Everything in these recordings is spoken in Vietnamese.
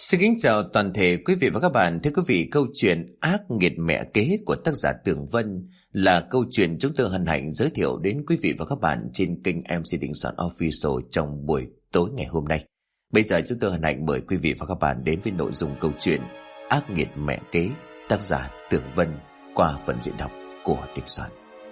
Xin kính chào toàn thể quý vị và các bạn. Thưa quý vị, câu chuyện Ác nghiệt mẹ kế của tác giả Tường Vân là câu chuyện chúng tôi hân hạnh giới thiệu đến quý vị và các bạn trên kênh MC Đình Soạn Official trong buổi tối ngày hôm nay. Bây giờ chúng tôi hân hạnh mời quý vị và các bạn đến với nội dung câu chuyện Ác nghiệt mẹ kế, tác giả Tường Vân qua phần diễn đọc của Đình Soạn.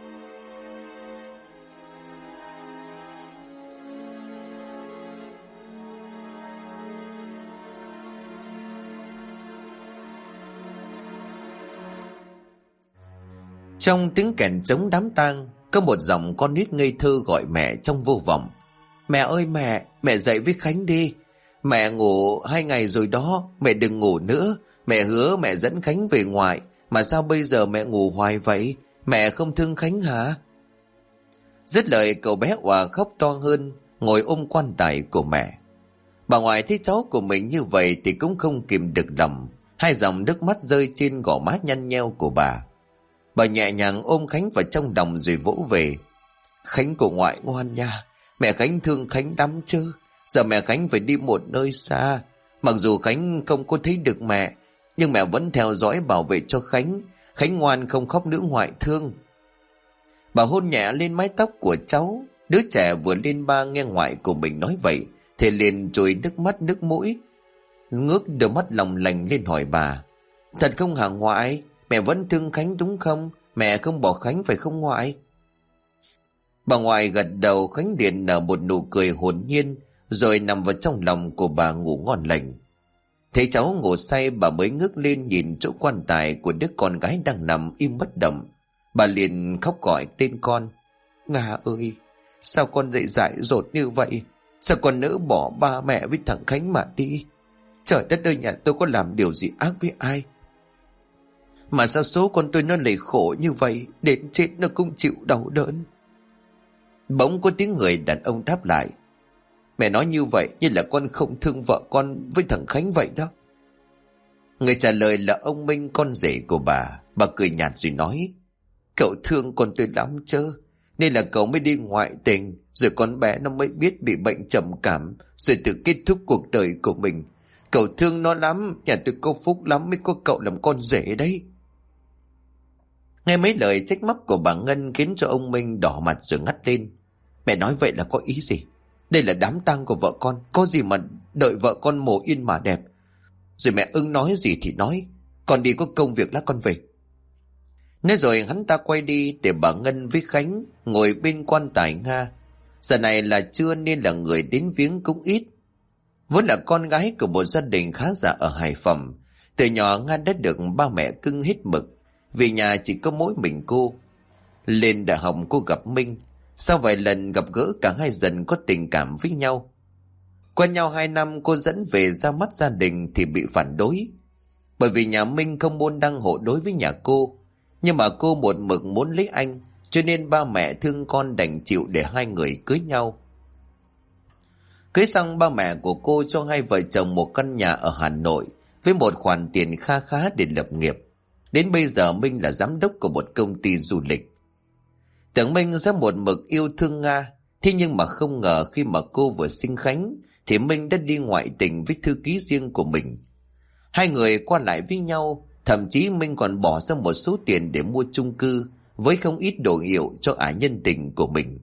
Trong tiếng kèn trống đám tang, có một giọng con nít ngây thơ gọi mẹ trong vô vọng. Mẹ ơi mẹ dậy với Khánh đi. Mẹ ngủ 2 ngày rồi đó, mẹ đừng ngủ nữa. Mẹ hứa mẹ dẫn Khánh về ngoại, mà sao bây giờ mẹ ngủ hoài vậy? Mẹ không thương Khánh hả? Dứt lời cậu bé òa khóc to hơn, ngồi ôm quan tài của mẹ. Bà ngoại thấy cháu của mình như vậy thì cũng không kìm được lòng. 2 dòng nước mắt rơi trên gò má nhăn nheo của bà. Bà nhẹ nhàng ôm Khánh vào trong lòng rồi vỗ về. Khánh của ngoại ngoan nha. Mẹ Khánh thương Khánh lắm chứ. Giờ mẹ Khánh phải đi một nơi xa. Mặc dù Khánh không có thấy được mẹ, nhưng mẹ vẫn theo dõi bảo vệ cho Khánh. Khánh ngoan không khóc nữa ngoại thương. Bà hôn nhẹ lên mái tóc của cháu. Đứa trẻ vừa lên 3 nghe ngoại của mình nói vậy thì liền trồi nước mắt nước mũi. Ngước đôi mắt lòng lành lên hỏi bà. Thật không hả ngoại? Mẹ vẫn thương Khánh đúng không? Mẹ không bỏ Khánh phải không ngoại? Bà ngoại gật đầu. Khánh liền nở một nụ cười hồn nhiên, rồi nằm vào trong lòng của bà ngủ ngon lành. Thấy cháu ngủ say, bà mới ngước lên nhìn chỗ quan tài của đứa con gái đang nằm im bất động. Bà liền khóc gọi tên con. Nga ơi, sao con dậy dại dột như vậy? Sao con nỡ bỏ ba mẹ với thằng Khánh mà đi? Trời đất ơi, nhà tôi có làm điều gì ác với ai? Mà sao số con tôi nó lại khổ như vậy, đến chết nó cũng chịu đau đớn. Bỗng có tiếng người đàn ông đáp lại. Mẹ nói như vậy như là con không thương vợ con với thằng Khánh vậy đó. Người trả lời là ông Minh, con rể của bà. Bà cười nhạt rồi nói. Cậu thương con tôi lắm chứ, nên là cậu mới đi ngoại tình, rồi con bé nó mới biết bị bệnh trầm cảm, rồi tự kết thúc cuộc đời của mình. Cậu thương nó lắm, nhà tôi có phúc lắm mới có cậu làm con rể đấy. Nghe mấy lời trách móc của bà Ngân khiến cho ông Minh đỏ mặt rồi ngắt lên. Mẹ nói vậy là có ý gì? Đây là đám tang của vợ con, có gì mà đợi vợ con mồ yên mà đẹp. Rồi mẹ ưng nói gì thì nói, con đi có công việc lát con về. Nói rồi hắn ta quay đi để bà Ngân với Khánh ngồi bên quan tài Nga. Giờ này là trưa nên là người đến viếng cũng ít. Vốn là con gái của một gia đình khá giả ở Hải Phòng, từ nhỏ Nga đã được ba mẹ cưng hết mực. Vì nhà chỉ có mỗi mình cô. Lên đại học cô gặp Minh. Sau vài lần gặp gỡ, cả hai dần có tình cảm với nhau. Quen nhau 2 năm, cô dẫn về ra mắt gia đình thì bị phản đối. Bởi vì nhà Minh không môn đăng hộ đối với nhà cô. Nhưng mà cô một mực muốn lấy anh, cho nên ba mẹ thương con đành chịu để hai người cưới nhau. Cưới xong, ba mẹ của cô cho hai vợ chồng một căn nhà ở Hà Nội với một khoản tiền kha khá để lập nghiệp. Đến bây giờ Minh là giám đốc của một công ty du lịch. Tưởng Minh sẽ một mực yêu thương Nga, thế nhưng mà không ngờ khi mà cô vừa sinh Khánh thì Minh đã đi ngoại tình với thư ký riêng của mình. Hai người qua lại với nhau, thậm chí Minh còn bỏ ra một số tiền để mua chung cư với không ít đồ hiệu cho ả nhân tình của mình.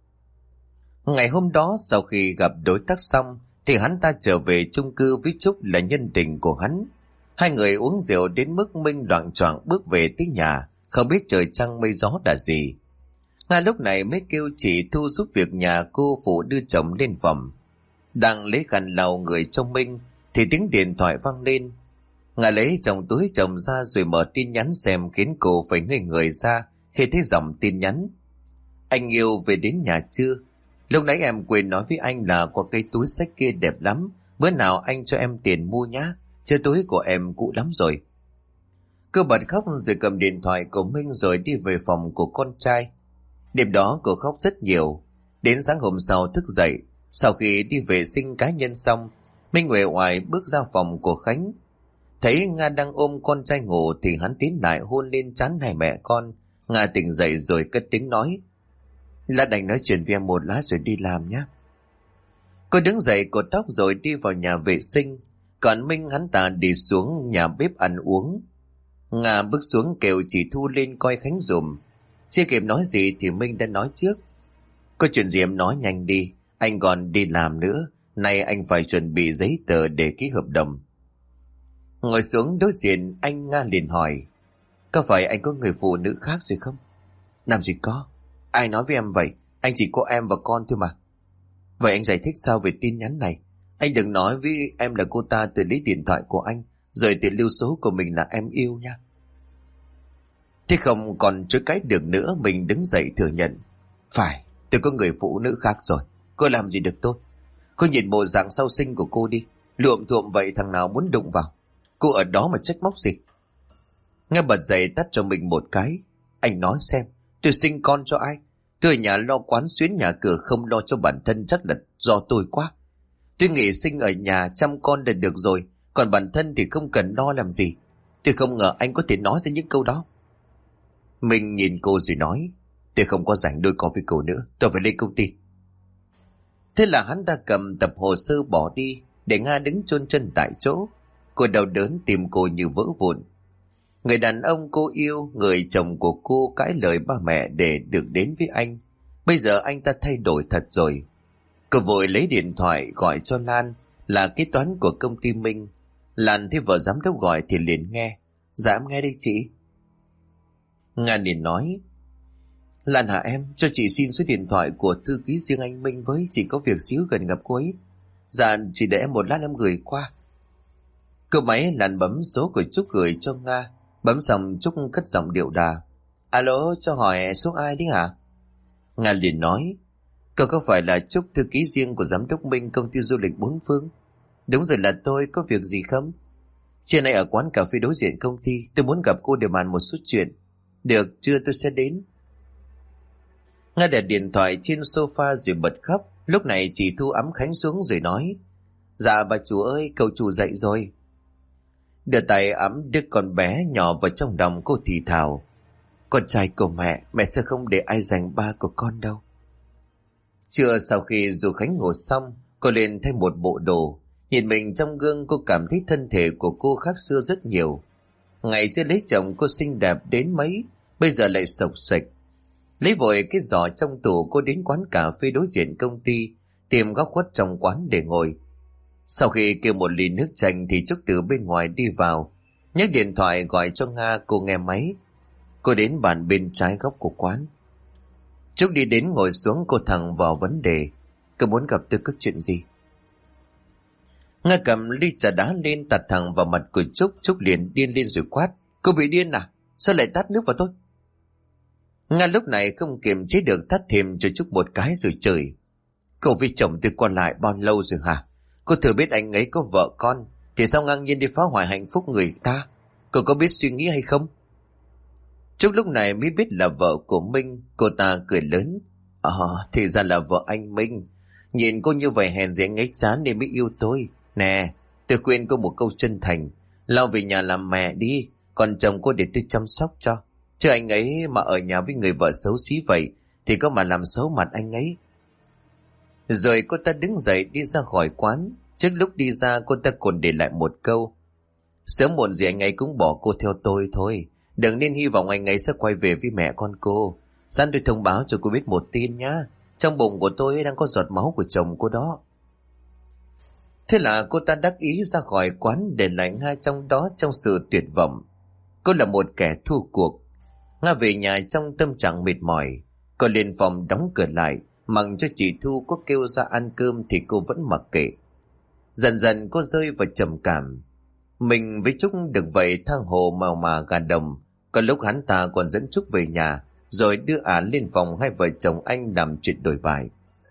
Ngày hôm đó, sau khi gặp đối tác xong thì hắn ta trở về chung cư với Trúc là nhân tình của hắn. Hai người uống rượu đến mức Minh loạng choạng bước về tới nhà, không biết trời trăng mây gió là gì. Nga lúc này mới kêu chị Thu giúp việc nhà cô phụ đưa chồng lên phòng. Đang lấy khăn lau người cho Minh thì tiếng điện thoại vang lên. Nga lấy trong túi chồng ra rồi mở tin nhắn xem, khiến cô phải ngây người ra khi thấy dòng tin nhắn. Anh yêu về đến nhà chưa? Lúc nãy em quên nói với anh là có cây túi xách kia đẹp lắm, bữa nào anh cho em tiền mua nhá, chứ túi của em cũ lắm rồi. Cô bật khóc rồi cầm điện thoại của Minh rồi đi về phòng của con trai. Đêm đó cô khóc rất nhiều. Đến sáng hôm sau thức dậy, sau khi đi vệ sinh cá nhân xong, Minh uể oải bước ra phòng của Khánh. Thấy Nga đang ôm con trai ngủ thì hắn tiến lại hôn lên trán hai mẹ con. Nga tỉnh dậy rồi cất tiếng nói. Lát anh nói chuyện với em một lát rồi đi làm nhé. Cô đứng dậy cột tóc rồi đi vào nhà vệ sinh. Còn Minh hắn ta đi xuống nhà bếp ăn uống. Nga bước xuống kêu chị Thu lên coi Khánh dùm. Chưa kịp nói gì thì Minh đã nói trước. Có chuyện gì em nói nhanh đi, anh còn đi làm nữa. Nay anh phải chuẩn bị giấy tờ để ký hợp đồng. Ngồi xuống đối diện anh, Nga liền hỏi: có phải anh có người phụ nữ khác rồi không? Làm gì có, ai nói với em vậy? Anh chỉ có em và con thôi mà. Vậy anh giải thích sao về tin nhắn này? Anh đừng nói với em là cô ta tự lấy điện thoại của anh rồi tự lưu số của mình là em yêu nha. Thế không còn chối cãi được nữa, mình đứng dậy thừa nhận: phải, tôi có người phụ nữ khác rồi. Cô làm gì được tôi? Cô nhìn bộ dạng sau sinh của cô đi, luộm thuộm vậy thằng nào muốn đụng vào. Cô ở đó mà trách móc gì? Nghe bật dậy tắt cho mình một cái. Anh nói xem, tôi sinh con cho ai? Tôi ở nhà lo quán xuyến nhà cửa, không lo cho bản thân, chắc là do tôi quá. Tôi nghĩ sinh ở nhà chăm con là được rồi, còn bản thân thì không cần lo làm gì. Tôi không ngờ anh có thể nói ra những câu đó. Mình nhìn cô rồi nói: tôi không có rảnh đôi co với cô nữa, tôi phải lên công ty. Thế là hắn ta cầm tập hồ sơ bỏ đi, để Nga đứng chôn chân tại chỗ. Cô đau đớn, tim cô như vỡ vụn. Người đàn ông cô yêu, người chồng của cô cãi lời ba mẹ để được đến với anh. Bây giờ anh ta thay đổi thật rồi. Cô vội lấy điện thoại gọi cho Lan, là kế toán của công ty Minh. Lan thấy vợ giám đốc gọi thì liền nghe. Dạ em nghe đây chị. Nga liền nói: Lan hả em, cho chị xin số điện thoại của thư ký riêng anh Minh với, chị có việc xíu cần gặp cô ấy. Dạ chị để em một lát em gửi qua. Cô máy Lan bấm số của Trúc gửi cho Nga. Bấm xong Trúc cất giọng điệu đà: alo, cho hỏi số ai đấy hả? Nga liền nói: cậu có phải là Trúc, thư ký riêng của giám đốc Minh công ty du lịch Bốn Phương? Đúng rồi, là tôi, có việc gì không? Trưa nay ở quán cà phê đối diện công ty, tôi muốn gặp cô để bàn một số chuyện. Được, trưa tôi sẽ đến. Nga để điện thoại trên sofa rồi bật khóc. Lúc này chị Thu ẵm Khánh xuống rồi nói: dạ bà chủ ơi, cậu chủ dậy rồi. Đưa tay ẵm đứa con bé nhỏ vào trong lòng, cô thì thào: con trai của mẹ sẽ không để ai giành ba của con đâu. Trưa sau khi dù Khánh ngủ xong, cô lên thay một bộ đồ. Nhìn mình trong gương, cô cảm thấy thân thể của cô khác xưa rất nhiều. Ngày chưa lấy chồng cô xinh đẹp đến mấy, bây giờ lại xộc xệch. Lấy vội cái giỏ trong tủ, cô đến quán cà phê đối diện công ty, tìm góc khuất trong quán để ngồi. Sau khi kêu một ly nước chanh thì Trúc từ bên ngoài đi vào, nhấc điện thoại gọi cho Nga. Cô nghe máy. Cô đến bàn bên trái góc của quán. Trúc đi đến ngồi xuống, cô thẳng vào vấn đề: cô muốn gặp tôi có chuyện gì? Nga cầm ly trà đá lên tạt thẳng vào mặt của Trúc. Trúc liền điên lên rồi quát: cô bị điên à? Sao lại tát nước vào tôi? Nga lúc này không kiềm chế được tát thêm cho Trúc một cái rồi chửi: cậu với chồng tôi qua lại bao lâu rồi hả? Cô thử biết anh ấy có vợ con thì sao ngang nhiên đi phá hoại hạnh phúc người ta? Cô có biết suy nghĩ hay không? Trúc lúc này mới biết là vợ của Minh. Cô ta cười lớn: thì ra là vợ anh Minh. Nhìn cô như vậy hèn gì anh ấy chán nên mới yêu tôi. Nè, tôi khuyên cô một câu chân thành: lao về nhà làm mẹ đi, còn chồng cô để tôi chăm sóc cho. Chứ anh ấy mà ở nhà với người vợ xấu xí vậy thì có mà làm xấu mặt anh ấy. Rồi cô ta đứng dậy đi ra khỏi quán. Trước lúc đi ra, cô ta còn để lại một câu: sớm muộn gì anh ấy cũng bỏ cô theo tôi thôi. Đừng nên hy vọng anh ấy sẽ quay về với mẹ con cô. Sẵn tôi thông báo cho cô biết một tin nhá. Trong bụng của tôi đang có giọt máu của chồng cô đó. Thế là cô ta đắc ý ra khỏi quán, để lại Nga trong đó trong sự tuyệt vọng. Cô là một kẻ thua cuộc. Nga về nhà trong tâm trạng mệt mỏi. Cô lên phòng đóng cửa lại, mặc cho chị Thu có kêu ra ăn cơm thì cô vẫn mặc kệ. Dần dần cô rơi vào trầm cảm. Mình với Trúc được vậy thang hồ màu mà gà đồng. Có lúc hắn ta còn dẫn Trúc về nhà, rồi đưa lên phòng hai vợ chồng anh làm chuyện đổi bài.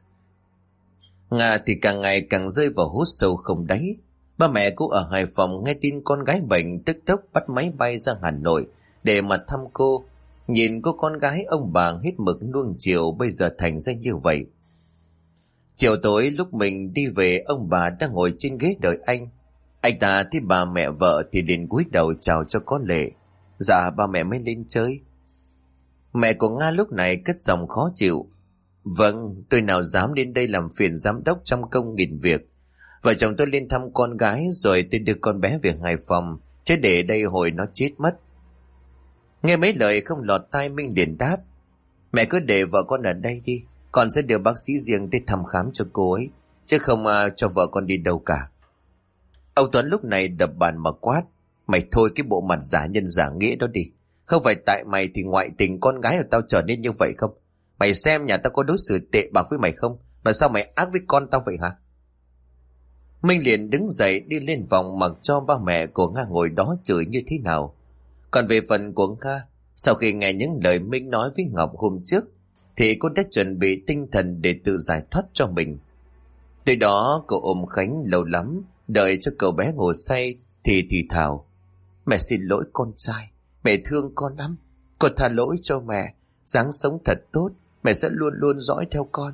Nga thì càng ngày càng rơi vào hút sâu không đáy. Ba mẹ cô ở Hải Phòng nghe tin con gái bệnh, tức tốc bắt máy bay ra Hà Nội để mà thăm cô. Nhìn cô con gái ông bà hết mực nuông chiều bây giờ thành ra như vậy. Chiều tối lúc mình đi về, ông bà đang ngồi trên ghế đợi anh. Anh ta thấy bà mẹ vợ thì liền cúi đầu chào cho có lệ. Dạ ba mẹ mới lên chơi. Mẹ của Nga lúc này cất giọng khó chịu: vâng, tôi nào dám đến đây làm phiền giám đốc trăm công nghìn việc. Vợ chồng tôi lên thăm con gái rồi tôi đưa con bé về Hải Phòng, chứ để đây hồi nó chết mất. Nghe mấy lời không lọt tai, Minh liền đáp: Mẹ cứ để vợ con ở đây đi, con sẽ đưa bác sĩ riêng tới thăm khám cho cô ấy, chứ không cho vợ con đi đâu cả. Ông Tuấn lúc này đập bàn mà quát: Mày thôi cái bộ mặt giả nhân giả nghĩa đó đi. Không phải tại mày thì ngoại tình con gái của tao trở nên như vậy không? Mày xem nhà tao có đối xử tệ bạc với mày không? Mà sao mày ác với con tao vậy hả? Minh liền đứng dậy đi lên phòng, mặc cho ba mẹ của Nga ngồi đó chửi như thế nào. Còn về phần của Nga, sau khi nghe những lời Minh nói với Ngọc hôm trước, thì cô đã chuẩn bị tinh thần để tự giải thoát cho mình. Từ đó cô ôm Khánh lâu lắm, đợi cho cậu bé ngủ say thì thào: Mẹ xin lỗi con trai, mẹ thương con lắm, con tha lỗi cho mẹ, ráng sống thật tốt, mẹ sẽ luôn luôn dõi theo con.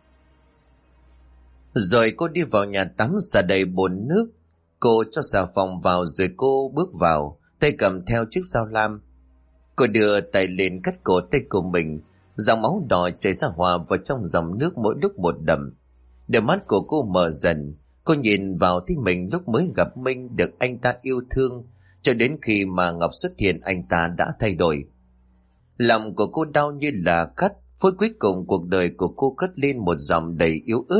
Rồi cô đi vào nhà tắm xả đầy bồn nước. Cô cho xà phòng vào rồi cô bước vào, tay cầm theo chiếc dao lam. Cô đưa tay lên cắt cổ tay của mình, dòng máu đỏ chảy ra hòa vào trong dòng nước mỗi lúc một đậm. Đôi mắt của cô mở dần, cô nhìn vào thấy mình lúc mới gặp Minh được anh ta yêu thương, cho đến khi mà Ngọc xuất hiện anh ta đã thay đổi. Lòng của cô đau như là cắt, phút cuối cùng cuộc đời của cô cất lên một dòng đầy yếu ớt.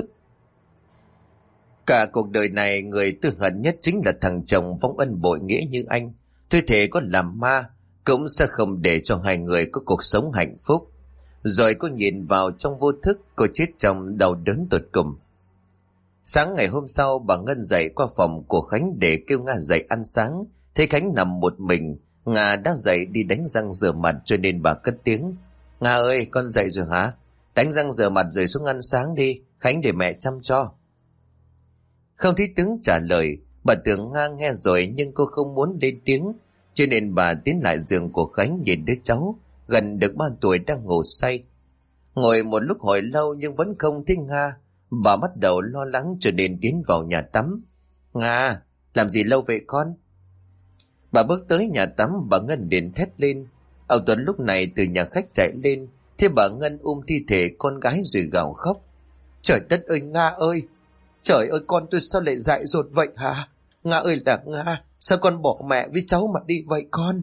Cả cuộc đời này người tôi hận nhất chính là thằng chồng vong ân bội nghĩa như anh. Tôi thề có làm ma cũng sẽ không để cho hai người có cuộc sống hạnh phúc. Rồi cô nhìn vào trong vô thức, cô chết trong đau đớn tột cùng. Sáng ngày hôm sau, bà Ngân dậy qua phòng của Khánh để kêu Nga dậy ăn sáng. Thấy Khánh nằm một mình, Nga đã dậy đi đánh răng rửa mặt, cho nên bà cất tiếng: Nga ơi, con dậy rồi hả? Đánh răng rửa mặt rồi xuống ăn sáng đi, Khánh để mẹ chăm cho. Không thấy tiếng trả lời, bà tưởng Nga nghe rồi nhưng cô không muốn lên tiếng, cho nên bà tiến lại giường của Khánh nhìn đứa cháu gần được 3 tuổi đang ngủ say. Ngồi một lúc hồi lâu nhưng vẫn không thấy Nga, bà bắt đầu lo lắng cho nên tiến vào nhà tắm. Nga, làm gì lâu vậy con? Bà bước tới nhà tắm, bà Ngân liền thét lên. Ông Tuấn lúc này từ nhà khách chạy lên, thế bà Ngân ôm thi thể con gái rồi gào khóc: Trời đất ơi Nga ơi! Trời ơi, con tôi sao lại dại dột vậy hả? Nga ơi là Nga, sao con bỏ mẹ với cháu mà đi vậy con?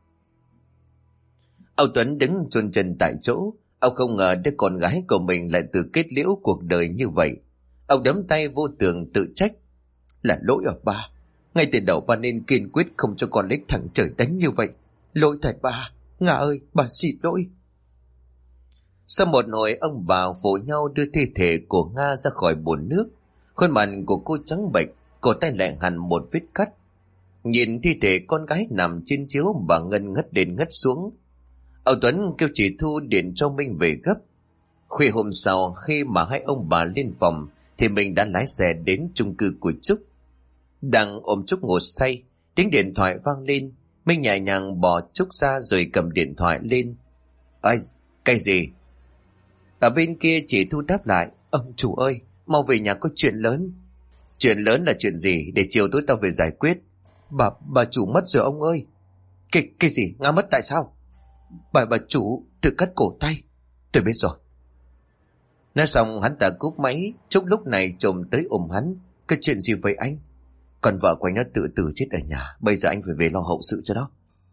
Ông Tuấn đứng chôn chân tại chỗ. Ông không ngờ đứa con gái của mình lại tự kết liễu cuộc đời như vậy. Ông đấm tay vô tường tự trách: Là lỗi ở ba. Ngay từ đầu ba nên kiên quyết không cho con lấy thẳng trời đánh như vậy. Lỗi tại ba. Nga ơi, bà xin lỗi. Sau một hồi, ông bà phụ nhau đưa thi thể của Nga ra khỏi bồn nước. Khuôn mặt của cô trắng bệch, cổ tay lại hằn một vết cắt. Nhìn thi thể con gái nằm trên chiếu, bà Ngân ngất lên ngất xuống. Ông Tuấn kêu chị Thu điện cho Minh về gấp. Khuya hôm sau, khi mà hai ông bà lên phòng thì mình đã lái xe đến chung cư của Trúc. Đang ôm Trúc ngủ say, tiếng điện thoại vang lên. Minh nhẹ nhàng bỏ Trúc ra rồi cầm điện thoại lên. Ây, cái gì? Ở bên kia chị Thu đáp lại: Ông chủ ơi, mau về nhà có chuyện lớn. Chuyện lớn là chuyện gì? Để chiều tối tao về giải quyết. Bà chủ mất rồi ông ơi. Cái gì? Nga mất tại sao? Bà chủ tự cắt cổ tay. Tôi biết rồi. Nói xong hắn ta cúp máy. Trúc lúc này trồm tới ôm hắn: Cái chuyện gì vậy anh? Còn vợ của anh nó tự tử chết ở nhà, bây giờ anh phải về lo hậu sự cho nó.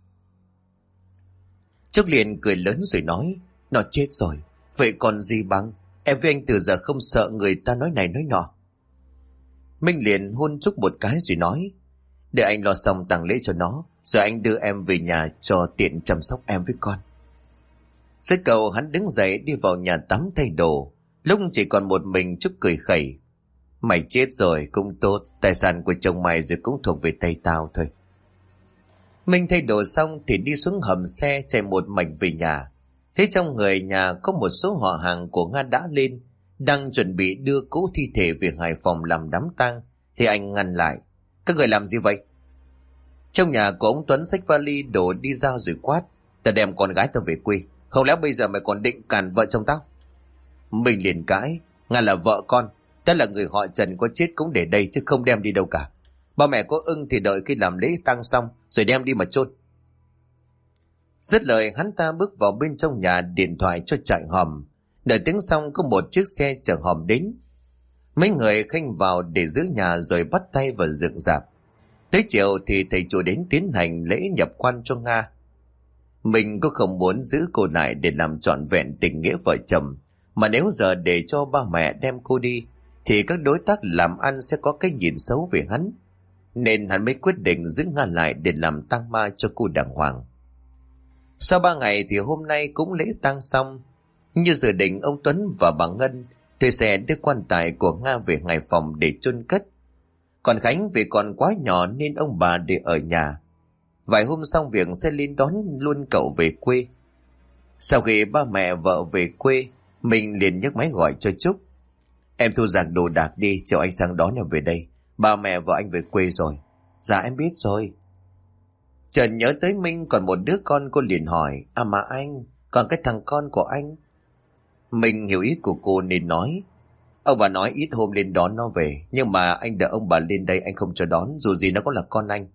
Trúc liền cười lớn rồi nói: Nó chết rồi, vậy còn gì bằng. Em với anh từ giờ không sợ người ta nói này nói nọ. Minh liền hôn Trúc một cái rồi nói: Để anh lo xong tang lễ cho nó, rồi anh đưa em về nhà cho tiện chăm sóc em với con. Dưới cầu hắn đứng dậy đi vào nhà tắm thay đồ. Lúc chỉ còn một mình, Trúc cười khẩy: Mày chết rồi cũng tốt, tài sản của chồng mày rồi cũng thuộc về tay tao thôi. Minh thay đồ xong thì đi xuống hầm xe chạy một mạch về nhà. Thế trong người nhà có một số họ hàng của Nga đã lên, đang chuẩn bị đưa cỗ thi thể về Hải Phòng làm đám tang, thì anh ngăn lại: Các người làm gì vậy? Trong nhà của ông Tuấn xách vali đổ đi ra rồi quát: Tao đem con gái tao về quê, không lẽ bây giờ mày còn định cản vợ chồng tao? Mình liền cãi: Nga là vợ con, đã là người họ Trần, có chết cũng để đây chứ không đem đi đâu cả. Ba mẹ có ưng thì đợi khi làm lễ tang xong rồi đem đi mà chôn. Dứt lời hắn ta bước vào bên trong nhà, điện thoại cho chạy hòm. Đợi tiếng xong có một chiếc xe chở hòm đến. Mấy người Khanh vào để giữ nhà rồi bắt tay vào dựng rạp. Tới chiều thì thầy chùa đến tiến hành lễ nhập quan cho Nga. Mình cũng không muốn giữ cô lại để làm trọn vẹn tình nghĩa vợ chồng, mà nếu giờ để cho ba mẹ đem cô đi thì các đối tác làm ăn sẽ có cái nhìn xấu về hắn. Nên hắn mới quyết định giữ Nga lại để làm tang ma cho cô đàng hoàng. Sau 3 ngày thì hôm nay cũng lễ tang xong. Như dự định, ông Tuấn và bà Ngân thuê xe đưa quan tài của Nga về Hải Phòng để chôn cất. Còn Khánh vì còn quá nhỏ nên ông bà để ở nhà. Vài hôm xong việc sẽ lên đón luôn cậu về quê. Sau khi ba mẹ vợ về quê, mình liền nhấc máy gọi cho Trúc. Em thu dọn đồ đạc đi, chiều anh sang đón em về đây. Ba mẹ vợ anh về quê rồi. Dạ em biết rồi. Chợt nhớ tới Minh còn một đứa con, cô liền hỏi. À mà anh, còn cái thằng con của anh? Mình hiểu ý của cô nên nói. Ông bà nói ít hôm lên đón nó về, nhưng mà anh đợi ông bà lên đây anh không cho đón, dù gì nó cũng là con anh.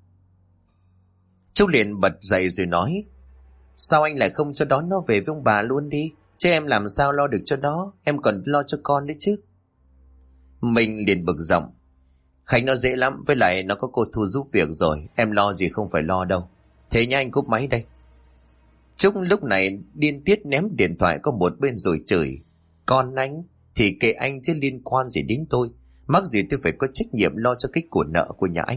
Chú liền bật dậy rồi nói. Sao anh lại không cho đón nó về với ông bà luôn đi? Chứ em làm sao lo được cho nó, em còn lo cho con đấy chứ. Mình liền bực giọng. Khánh nó dễ lắm, với lại nó có cô Thu giúp việc rồi, em lo gì không phải lo đâu. Thế nha, anh cúp máy đây. Trúc lúc này điên tiết ném điện thoại qua một bên rồi chửi. Con anh thì kệ anh chứ liên quan gì đến tôi. Mắc gì tôi phải có trách nhiệm lo cho cái của nợ của nhà anh.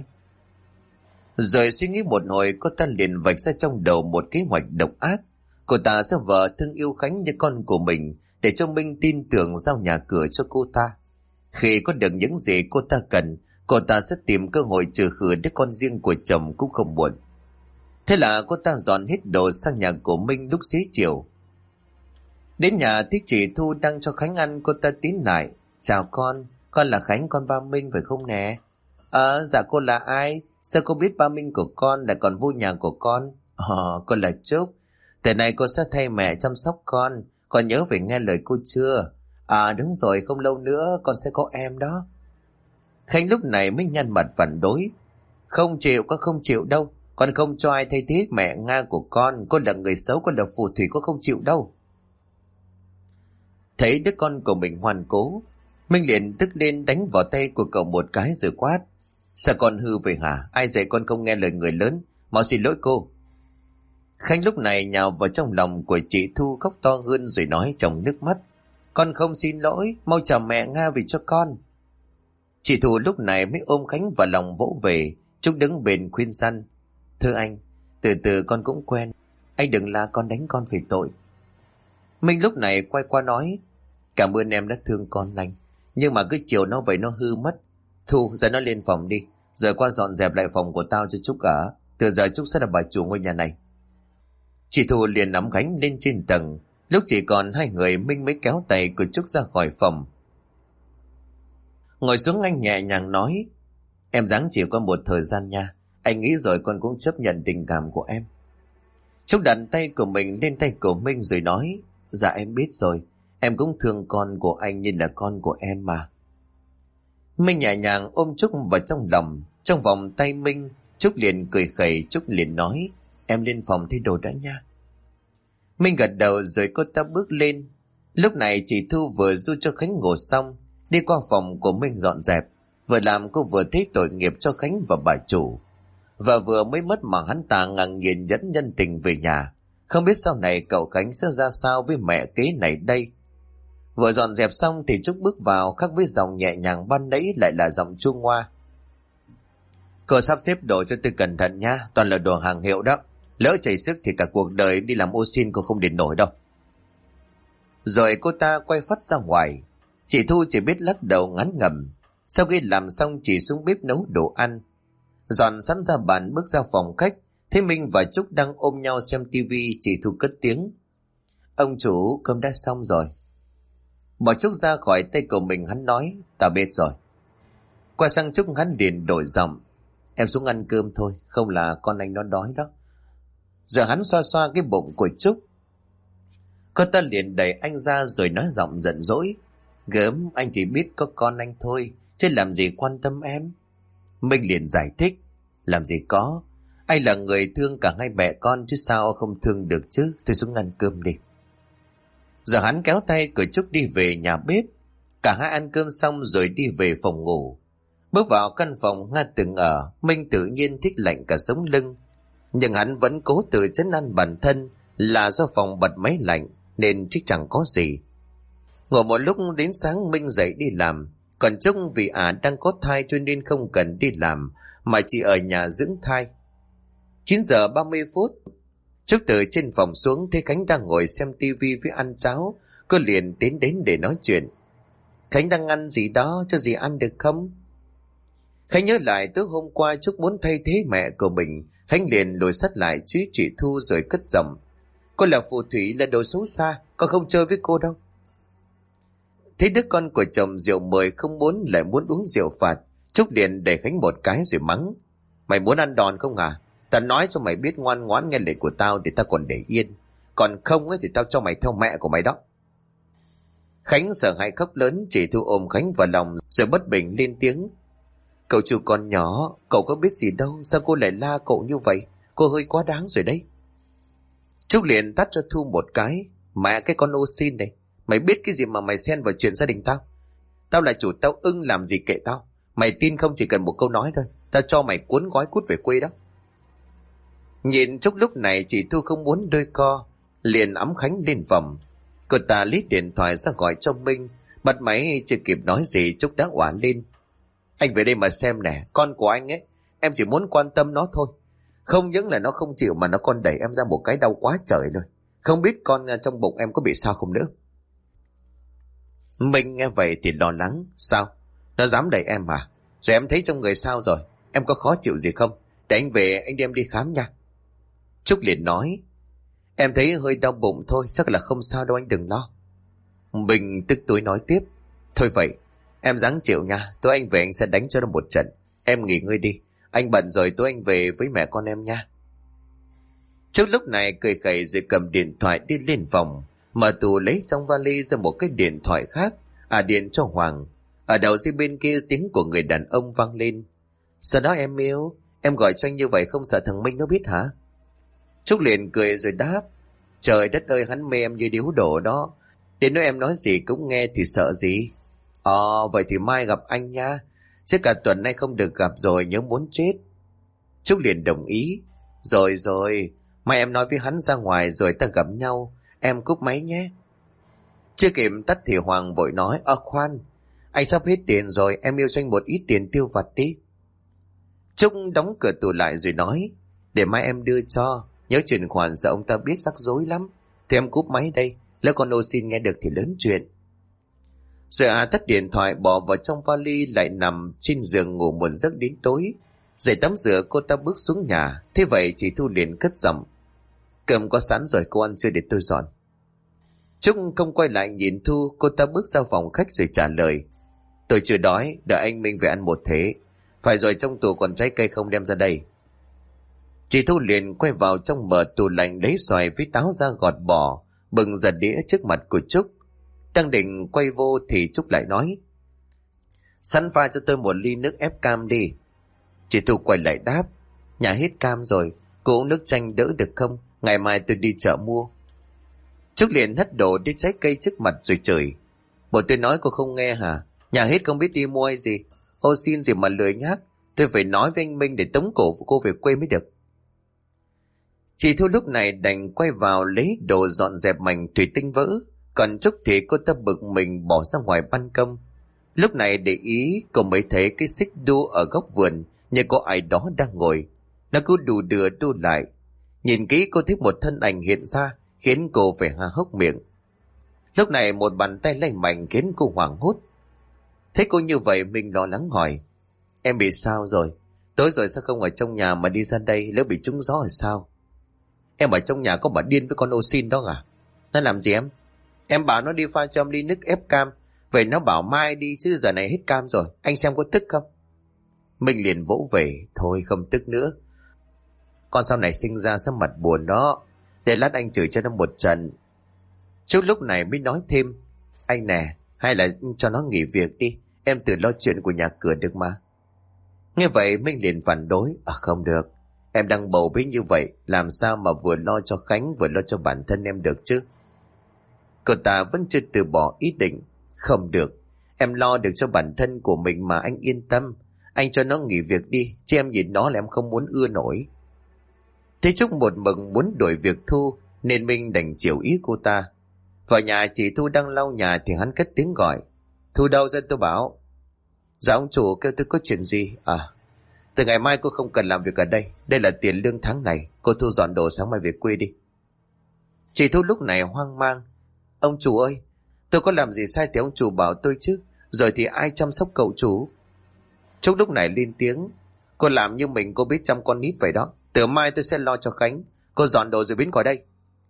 Rồi suy nghĩ một hồi, cô ta liền vạch ra trong đầu một kế hoạch độc ác. Cô ta sẽ vợ thương yêu Khánh như con của mình, để cho Minh tin tưởng giao nhà cửa cho cô ta. Khi có được những gì cô ta cần, cô ta sẽ tìm cơ hội trừ khử đứa con riêng của chồng cũng không muộn. Thế là cô ta dọn hết đồ sang nhà của Minh lúc xế chiều. Đến nhà thì chị Thu đang cho Khánh ăn, cô ta tín lại. Chào con là Khánh, con ba Minh phải không nè? Dạ cô là ai? Sao cô biết ba Minh của con lại còn vô nhà của con? Con là Trúc. Từ này cô sẽ thay mẹ chăm sóc con nhớ phải nghe lời cô chưa? Đúng rồi, không lâu nữa con sẽ có em đó. Khánh lúc này mới nhăn mặt phản đối. Không chịu, con không chịu đâu. Con không cho ai thay thế mẹ Nga của con là người xấu, con là phù thủy, con không chịu đâu. Thấy đứa con của mình ngoan cố, Minh liền tức lên đánh vào tay của cậu một cái rồi quát. Sao con hư vậy hả? Ai dạy con không nghe lời người lớn? Mau xin lỗi cô. Khánh lúc này nhào vào trong lòng của chị Thu khóc to hơn rồi nói trong nước mắt. Con không xin lỗi, mau chào mẹ Nga vì cho con. Chị Thu lúc này mới ôm Khánh vào lòng vỗ về. Trúc đứng bên khuyên răn. Thưa anh, từ từ con cũng quen. Anh đừng la con, đánh con phải tội. Minh lúc này quay qua nói. Cảm ơn em đã thương con anh, nhưng mà cứ chiều nó vậy nó hư mất. Thu, giờ nó lên phòng đi, rồi qua dọn dẹp lại phòng của tao cho Trúc ở. Từ giờ Trúc sẽ là bà chủ ngôi nhà này. Chị Thu liền nắm Khánh lên trên tầng. Lúc chỉ còn hai người, Minh mới kéo tay của Trúc ra khỏi phòng. Ngồi xuống anh nhẹ nhàng nói. Em ráng chịu con một thời gian nha. Anh nghĩ rồi con cũng chấp nhận tình cảm của em. Trúc đặt tay của mình lên tay của Minh rồi nói. Dạ em biết rồi. Em cũng thương con của anh như là con của em mà. Minh nhẹ nhàng ôm Trúc vào trong lòng. Trong vòng tay Minh, Trúc liền cười khẩy. Trúc liền nói. Em lên phòng thay đồ đã nha. Minh gật đầu rồi cô ta bước lên. Lúc này chị Thu vừa du cho Khánh ngủ xong, đi qua phòng của Minh dọn dẹp. Vừa làm cô vừa thấy tội nghiệp cho Khánh và bà chủ. Và vừa mới mất mà hắn ta ngang nhiên dẫn nhân tình về nhà. Không biết sau này cậu Khánh sẽ ra sao với mẹ kế này đây. Vừa dọn dẹp xong thì Trúc bước vào, khác với giọng nhẹ nhàng ban nãy lại là giọng chua ngoa. Cô sắp xếp đồ cho tôi cẩn thận nha, toàn là đồ hàng hiệu đó. Lỡ chảy sức thì cả cuộc đời đi làm ô xin cô không đền nổi đâu. Rồi cô ta quay phắt ra ngoài. Chị Thu chỉ biết lắc đầu ngán ngẩm. Sau khi làm xong chị xuống bếp nấu đồ ăn. Dọn sẵn ra bàn bước ra phòng khách. Thấy Minh và Trúc đang ôm nhau xem tivi, chị Thu cất tiếng. Ông chủ, cơm đã xong rồi. Bỏ Trúc ra khỏi tay của mình, hắn nói. Ta biết rồi. Qua sang Trúc hắn liền đổi giọng. Em xuống ăn cơm thôi, không là con anh nó đói đó. Giờ hắn xoa xoa cái bụng của Trúc. Cô ta liền đẩy anh ra rồi nói giọng giận dỗi. Gớm, anh chỉ biết có con anh thôi, chứ làm gì quan tâm em. Minh liền giải thích. Làm gì có, anh là người thương cả hai mẹ con chứ sao không thương được chứ. Thôi xuống ăn cơm đi. Giờ hắn kéo tay của Trúc đi về nhà bếp. Cả hai ăn cơm xong rồi đi về phòng ngủ. Bước vào căn phòng Nga từng ở, Minh tự nhiên thích lạnh cả sống lưng. Nhưng hắn vẫn cố tự trấn an bản thân là do phòng bật máy lạnh nên chắc chẳng có gì. Ngồi một lúc đến sáng Minh dậy đi làm. Còn Trúc vì đang có thai cho nên không cần đi làm mà chỉ ở nhà dưỡng thai. 9:30, Trúc từ trên phòng xuống thấy Khánh đang ngồi xem tivi với ăn cháo. Cô liền tiến đến để nói chuyện. Khánh đang ăn gì đó, cho dì ăn được không? Khánh nhớ lại tối hôm qua Trúc muốn thay thế mẹ của mình. Khánh liền lùi sát lại chúi chị Thu rồi cất giọng. Cô là phù thủy, là đồ xấu xa, con không chơi với cô đâu. Thấy đứa con của chồng rượu mời không muốn lại muốn uống rượu phạt, Trúc liền để Khánh một cái rồi mắng. Mày muốn ăn đòn không hả? Tao nói cho mày biết ngoan ngoãn nghe lời của tao để tao còn để yên. Còn không ấy thì tao cho mày theo mẹ của mày đó. Khánh sợ hãi khóc lớn, chị Thu ôm Khánh vào lòng rồi bất bình lên tiếng. Cậu chú con nhỏ, cậu có biết gì đâu, sao cô lại la cậu như vậy? Cô hơi quá đáng rồi đấy. Trúc liền tắt cho Thu một cái. Mẹ cái con ô xin này, mày biết cái gì mà mày xen vào chuyện gia đình tao? Tao là chủ, tao ưng làm gì kệ tao. Mày tin không, chỉ cần một câu nói thôi, tao cho mày cuốn gói cút về quê đó. Nhìn Trúc lúc này chị Thu không muốn đôi co, liền ẵm Khánh lên phòng. Cô ta lít điện thoại ra gọi cho Minh. Bật máy chưa kịp nói gì Trúc đã oán lên. Anh về đây mà xem nè, con của anh ấy, em chỉ muốn quan tâm nó thôi. Không những là nó không chịu mà nó còn đẩy em ra một cái đau quá trời rồi. Không biết con trong bụng em có bị sao không nữa. Minh nghe vậy thì lo lắng. Sao? Nó dám đẩy em à? Rồi em thấy trong người sao rồi? Em có khó chịu gì không? Để anh về anh đem đi khám nha. Trúc liền nói. Em thấy hơi đau bụng thôi, chắc là không sao đâu, anh đừng lo. Minh tức tối nói tiếp. Thôi vậy, em ráng chịu nha, tối anh về anh sẽ đánh cho nó một trận. Em nghỉ ngơi đi, anh bận rồi, tối anh về với mẹ con em nha. Trước lúc này cười khẩy rồi cầm điện thoại đi lên phòng, mở tủ lấy trong vali ra một cái điện thoại khác, điện cho Hoàng. Ở đầu dây bên kia tiếng của người đàn ông vang lên. Sao đó em yêu, em gọi cho anh như vậy không sợ thằng Minh nó biết hả? Trúc liền cười rồi đáp. Trời đất ơi, hắn mê em như điếu đổ đó. Đến nỗi em nói gì cũng nghe thì sợ gì. Vậy thì mai gặp anh nha. Chứ cả tuần nay không được gặp rồi, nhớ muốn chết. Trúc liền đồng ý. Rồi, mai em nói với hắn ra ngoài rồi ta gặp nhau. Em cúp máy nhé. Chưa kịp tắt thì Hoàng vội nói. Khoan, anh sắp hết tiền rồi, em yêu cho anh một ít tiền tiêu vặt đi. Trúc đóng cửa tủ lại rồi nói. Để mai em đưa cho, nhớ chuyển khoản sợ ông ta biết rắc rối lắm. Thì em cúp máy đây, lỡ con ô xin nghe được thì lớn chuyện. Rồi tắt điện thoại bỏ vào trong vali, lại nằm trên giường ngủ một giấc đến tối. Dậy tắm rửa cô ta bước xuống nhà. Thế vậy chị Thu liền cất giọng. Cơm có sẵn rồi, cô ăn chưa để tôi dọn. Trúc không quay lại nhìn Thu, cô ta bước ra phòng khách rồi trả lời. Tôi chưa đói, đợi anh Minh về ăn một thế. Phải rồi, trong tủ còn trái cây không đem ra đây. Chị Thu liền quay vào trong mở tủ lạnh lấy xoài với táo ra gọt bỏ, bừng ra đĩa trước mặt của Trúc. Đang định quay vô thì Trúc lại nói. Sẵn pha cho tôi một ly nước ép cam đi. Chị Thu quay lại đáp. Nhà hết cam rồi, cô uống nước chanh đỡ được không? Ngày mai tôi đi chợ mua. Trúc liền hất đổ đĩa trái cây trước mặt rồi chửi. Bộ tôi nói cô không nghe hả? Nhà hết không biết đi mua hay gì? Ô xin gì mà lười nhác. Tôi phải nói với anh Minh để tống cổ cô về quê mới được. Chị Thu lúc này đành quay vào lấy đồ dọn dẹp mảnh thủy tinh vỡ. Còn Trúc thì cô ta bực mình bỏ ra ngoài ban công. Lúc này để ý cô mới thấy cái xích đu ở góc vườn, như có ai đó đang ngồi. Nó cứ đù đưa đu lại. Nhìn kỹ cô thấy một thân ảnh hiện ra, khiến cô phải há hốc miệng. Lúc này một bàn tay lạnh mạnh khiến cô hoảng hốt. Thấy cô như vậy mình lo lắng hỏi. Em bị sao rồi? Tối rồi sao không ở trong nhà mà đi ra đây, lỡ bị trúng gió hay sao? Em ở trong nhà có bà điên với con ô xin đó à? Nó làm gì em? Em bảo nó đi pha cho em ly nước ép cam. Vậy nó bảo mai đi chứ giờ này hết cam rồi. Anh xem có tức không? Mình liền vỗ về. Thôi không tức nữa. Con sau này sinh ra sẽ mặt buồn đó. Để lát anh chửi cho nó một trận. Chút lúc này mới nói thêm. Anh nè, hay là cho nó nghỉ việc đi. Em tự lo chuyện của nhà cửa được mà. Nghe vậy Minh liền phản đối. Không được. Em đang bầu bí như vậy, làm sao mà vừa lo cho Khánh vừa lo cho bản thân em được chứ? Cô ta vẫn chưa từ bỏ ý định. Không được, Em lo được cho bản thân của mình mà, anh yên tâm. Anh cho nó nghỉ việc đi, chứ em nhìn nó là em không muốn ưa nổi. Thế Trúc một mực muốn đổi việc Thu, nên Minh đành chiều ý cô ta. Vào nhà chị Thu đang lau nhà thì hắn cất tiếng gọi. Thu đâu ra tôi bảo. Dạ ông chủ kêu tôi có chuyện gì? À, từ ngày mai cô không cần làm việc ở đây. Đây là tiền lương tháng này. Cô Thu dọn đồ sáng mai về quê đi. Chị Thu lúc này hoang mang. Ông chủ ơi, tôi có làm gì sai thì ông chủ bảo tôi chứ. Rồi thì ai chăm sóc cậu chủ? Trúc lúc này lên tiếng. Cô làm như mình cô biết chăm con nít vậy đó. Từ mai tôi sẽ lo cho Khánh. Cô dọn đồ rồi biến khỏi đây.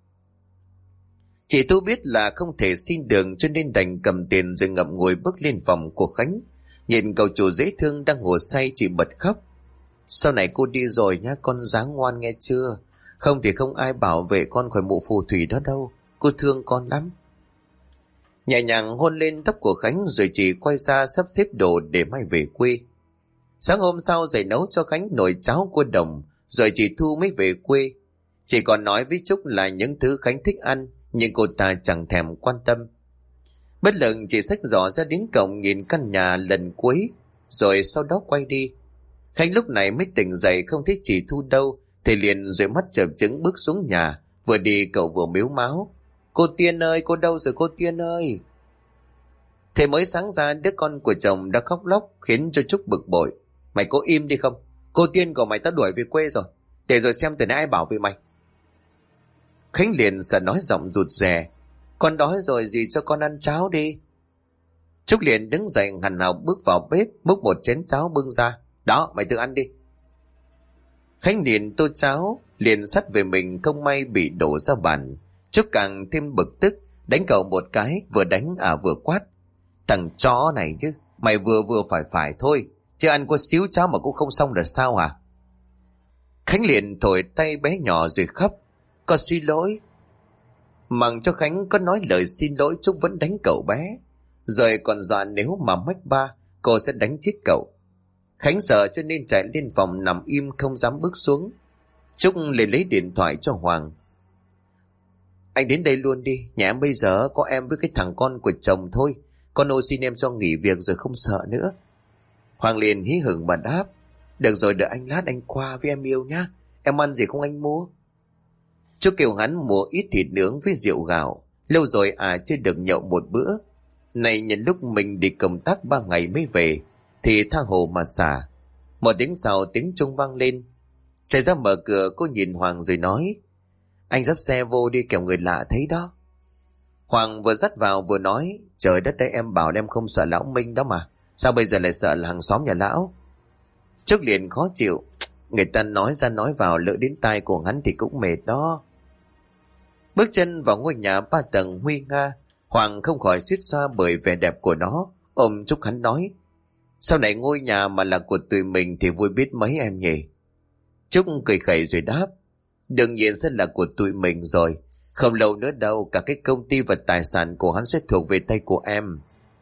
Chị Thu biết là không thể xin đường, cho nên đành cầm tiền rồi ngậm ngùi bước lên phòng của Khánh. Nhìn cậu chủ dễ thương đang ngủ say, chị bật khóc. Sau này cô đi rồi nhá, con ráng ngoan nghe chưa? Không thì không ai bảo vệ con khỏi mụ phù thủy đó đâu. Cô thương con lắm. Nhẹ nhàng hôn lên tóc của Khánh rồi chị quay ra sắp xếp đồ để mai về quê. Sáng hôm sau dậy nấu cho Khánh nồi cháo cua đồng, rồi chị Thu mới về quê. Chị còn nói với Trúc là những thứ Khánh thích ăn, nhưng cô ta chẳng thèm quan tâm. Bất lực chị xách giỏ ra đến cổng nhìn căn nhà lần cuối, rồi sau đó quay đi. Khánh lúc này mới tỉnh dậy không thấy chị Thu đâu, thì liền rồi mắt chợp chững bước xuống nhà. Vừa đi cậu vừa mếu máo. Cô Tiên ơi, cô đâu rồi cô Tiên ơi? Thế mới sáng ra đứa con của chồng đã khóc lóc khiến cho Trúc bực bội. Mày có im đi không? Cô Tiên của mày ta đuổi về quê rồi. Để rồi xem từ nãy ai bảo vệ mày. Khánh liền sợ nói giọng rụt rè. Con đói rồi, dì cho con ăn cháo đi. Trúc liền đứng dậy hằn học bước vào bếp, múc một chén cháo bưng ra. Đó, mày tự ăn đi. Khánh liền tô cháo, liền sắt về mình, không may bị đổ ra bàn. Trúc càng thêm bực tức, đánh cậu một cái, vừa đánh vừa quát. Thằng chó này chứ, mày vừa vừa phải thôi, chứ ăn có xíu cháo mà cũng không xong là sao hả? Khánh liền thổi tay bé nhỏ rồi khóc. Con xin lỗi. Mặc cho Khánh có nói lời xin lỗi, Trúc vẫn đánh cậu bé. Rồi còn dọa nếu mà mách ba, cô sẽ đánh chết cậu. Khánh sợ cho nên chạy lên phòng nằm im không dám bước xuống. Trúc liền lấy điện thoại cho Hoàng. Anh đến đây luôn đi, nhà em bây giờ có em với cái thằng con của chồng thôi. Con ô xin em cho nghỉ việc rồi không sợ nữa. Hoàng liền hí hửng mà đáp. Được rồi, đợi anh lát anh qua với em yêu nhá. Em ăn gì không anh mua? Trúc kêu hắn mua ít thịt nướng với rượu gạo. Lâu rồi chưa được nhậu một bữa. Này nhân lúc mình đi công tác 3 ngày mới về, thì tha hồ mà xả. Một tiếng sau tiếng chuông vang lên. Chạy ra mở cửa, cô nhìn Hoàng rồi nói. Anh dắt xe vô đi, kẻo người lạ thấy đó. Hoàng vừa dắt vào vừa nói. Trời đất đấy, em bảo em không sợ lão Minh đó mà. Sao bây giờ lại sợ là hàng xóm nhà lão? Trúc liền khó chịu. Người ta nói ra nói vào, lỡ đến tai của hắn thì cũng mệt đó. Bước chân vào ngôi nhà 3 tầng nguy nga, Hoàng không khỏi suýt xoa bởi vẻ đẹp của nó. Ôm Trúc hắn nói. Sau này ngôi nhà mà là của tụi mình thì vui biết mấy em nhỉ? Trúc cười khẩy rồi đáp. Đương nhiên sẽ là của tụi mình rồi. Không lâu nữa đâu, cả cái công ty và tài sản của hắn sẽ thuộc về tay của em.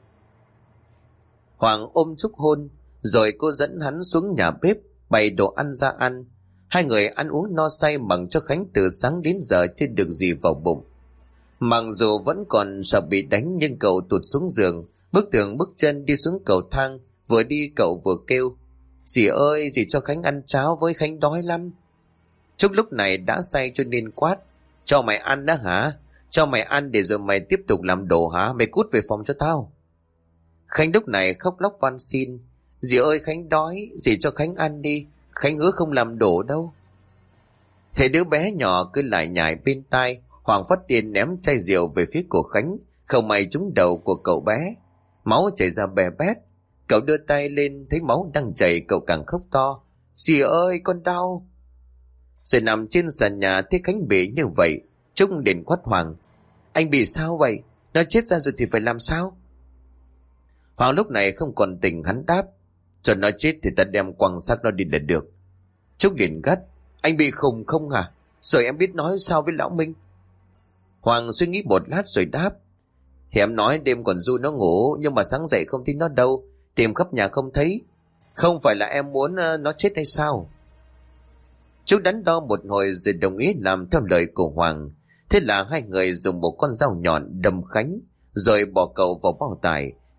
Hoàng ôm Trúc hôn, rồi cô dẫn hắn xuống nhà bếp, bày đồ ăn ra ăn. Hai người ăn uống no say, mặc cho Khánh từ sáng đến giờ chưa được gì vào bụng. Mặc dù vẫn còn sợ bị đánh, nhưng cậu tụt xuống giường, bước chân đi xuống cầu thang. Vừa đi cậu vừa kêu. Dì ơi, dì cho Khánh ăn cháo với, Khánh đói lắm. Trúc lúc này đã say cho nên quát. Cho mày ăn đó hả? Cho mày ăn để rồi mày tiếp tục làm đồ hả? Mày cút về phòng cho tao. Khánh lúc này khóc lóc van xin. Dì ơi, Khánh đói, dì cho Khánh ăn đi. Khánh hứa không làm đổ đâu. Thấy đứa bé nhỏ cứ lại nhải bên tai, Hoàng phát điên ném chai rượu về phía của Khánh. Không may trúng đầu của cậu bé, máu chảy ra bè bét. Cậu đưa tay lên thấy máu đang chảy, cậu càng khóc to. Dì ơi, con đau. Rồi nằm trên sàn nhà thấy Khánh bị như vậy, Trúc đến quát Hoàng. Anh bị sao vậy? Nó chết ra rồi thì phải làm sao? Hoàng lúc này không còn tỉnh, hắn đáp. Cho nó chết thì ta đem quăng xác nó đi là được. Trúc liền gắt. Anh bị khùng không hả? Rồi em biết nói sao với lão Minh? Hoàng suy nghĩ một lát rồi đáp. Thì em nói đêm còn du nó ngủ, nhưng mà sáng dậy không thấy nó đâu. Tìm khắp nhà không thấy. Không phải là em muốn nó chết hay sao? Trúc đắn đo một hồi rồi đồng ý làm theo lời của Hoàng. Thế là hai người dùng một con dao nhọn đâm Khánh, rồi bỏ cậu vào bao tải,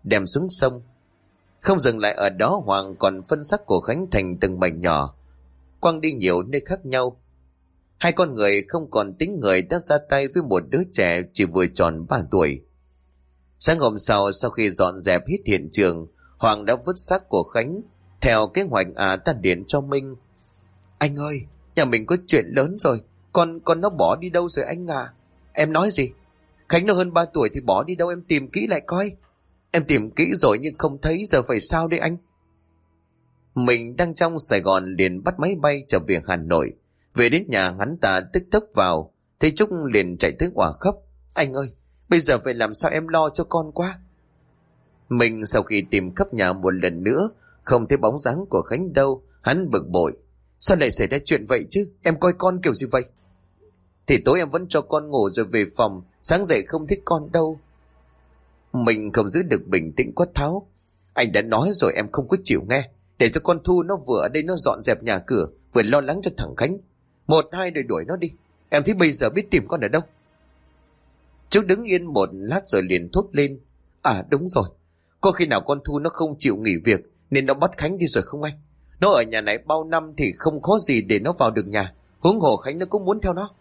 đem xuống sông. Không dừng lại ở đó, Hoàng còn phân xác của Khánh thành từng mảnh nhỏ, quăng đi nhiều nơi khác nhau. Hai con người không còn tính người đã ra tay với một đứa trẻ chỉ vừa tròn 3 tuổi. Sáng hôm sau khi dọn dẹp hết hiện trường, Hoàng đã vứt xác của Khánh theo kế hoạch ta điện cho Minh. Anh ơi, nhà mình có chuyện lớn rồi. Con nó bỏ đi đâu rồi anh à? Em nói gì? Khánh nó hơn 3 tuổi thì bỏ đi đâu, em tìm kỹ lại coi. Em tìm kỹ rồi nhưng không thấy, giờ phải sao đây anh? Mình đang trong Sài Gòn liền bắt máy bay trở về Hà Nội. Về đến nhà hắn ta tức tốc vào, thấy Trúc liền chạy tới òa khóc. Anh ơi, bây giờ phải làm sao, em lo cho con quá. Mình sau khi tìm khắp nhà một lần nữa, không thấy bóng dáng của Khánh đâu. Hắn bực bội. Sao lại xảy ra chuyện vậy chứ? Em coi con kiểu gì vậy? Thì tối em vẫn cho con ngủ rồi về phòng, sáng dậy không thích con đâu. Mình không giữ được bình tĩnh quát tháo. Anh đã nói rồi em không có chịu nghe. Để cho con Thu nó vừa ở đây nó dọn dẹp nhà cửa, vừa lo lắng cho thằng Khánh. 1, 2 rồi đuổi nó đi. Em thấy bây giờ biết tìm con ở đâu. Chú đứng yên một lát rồi liền thốt lên. À đúng rồi, có khi nào con Thu nó không chịu nghỉ việc nên nó bắt Khánh đi rồi không anh? Nó ở nhà này bao năm thì không khó gì để nó vào được nhà. Huống hồ Khánh nó cũng muốn theo nó.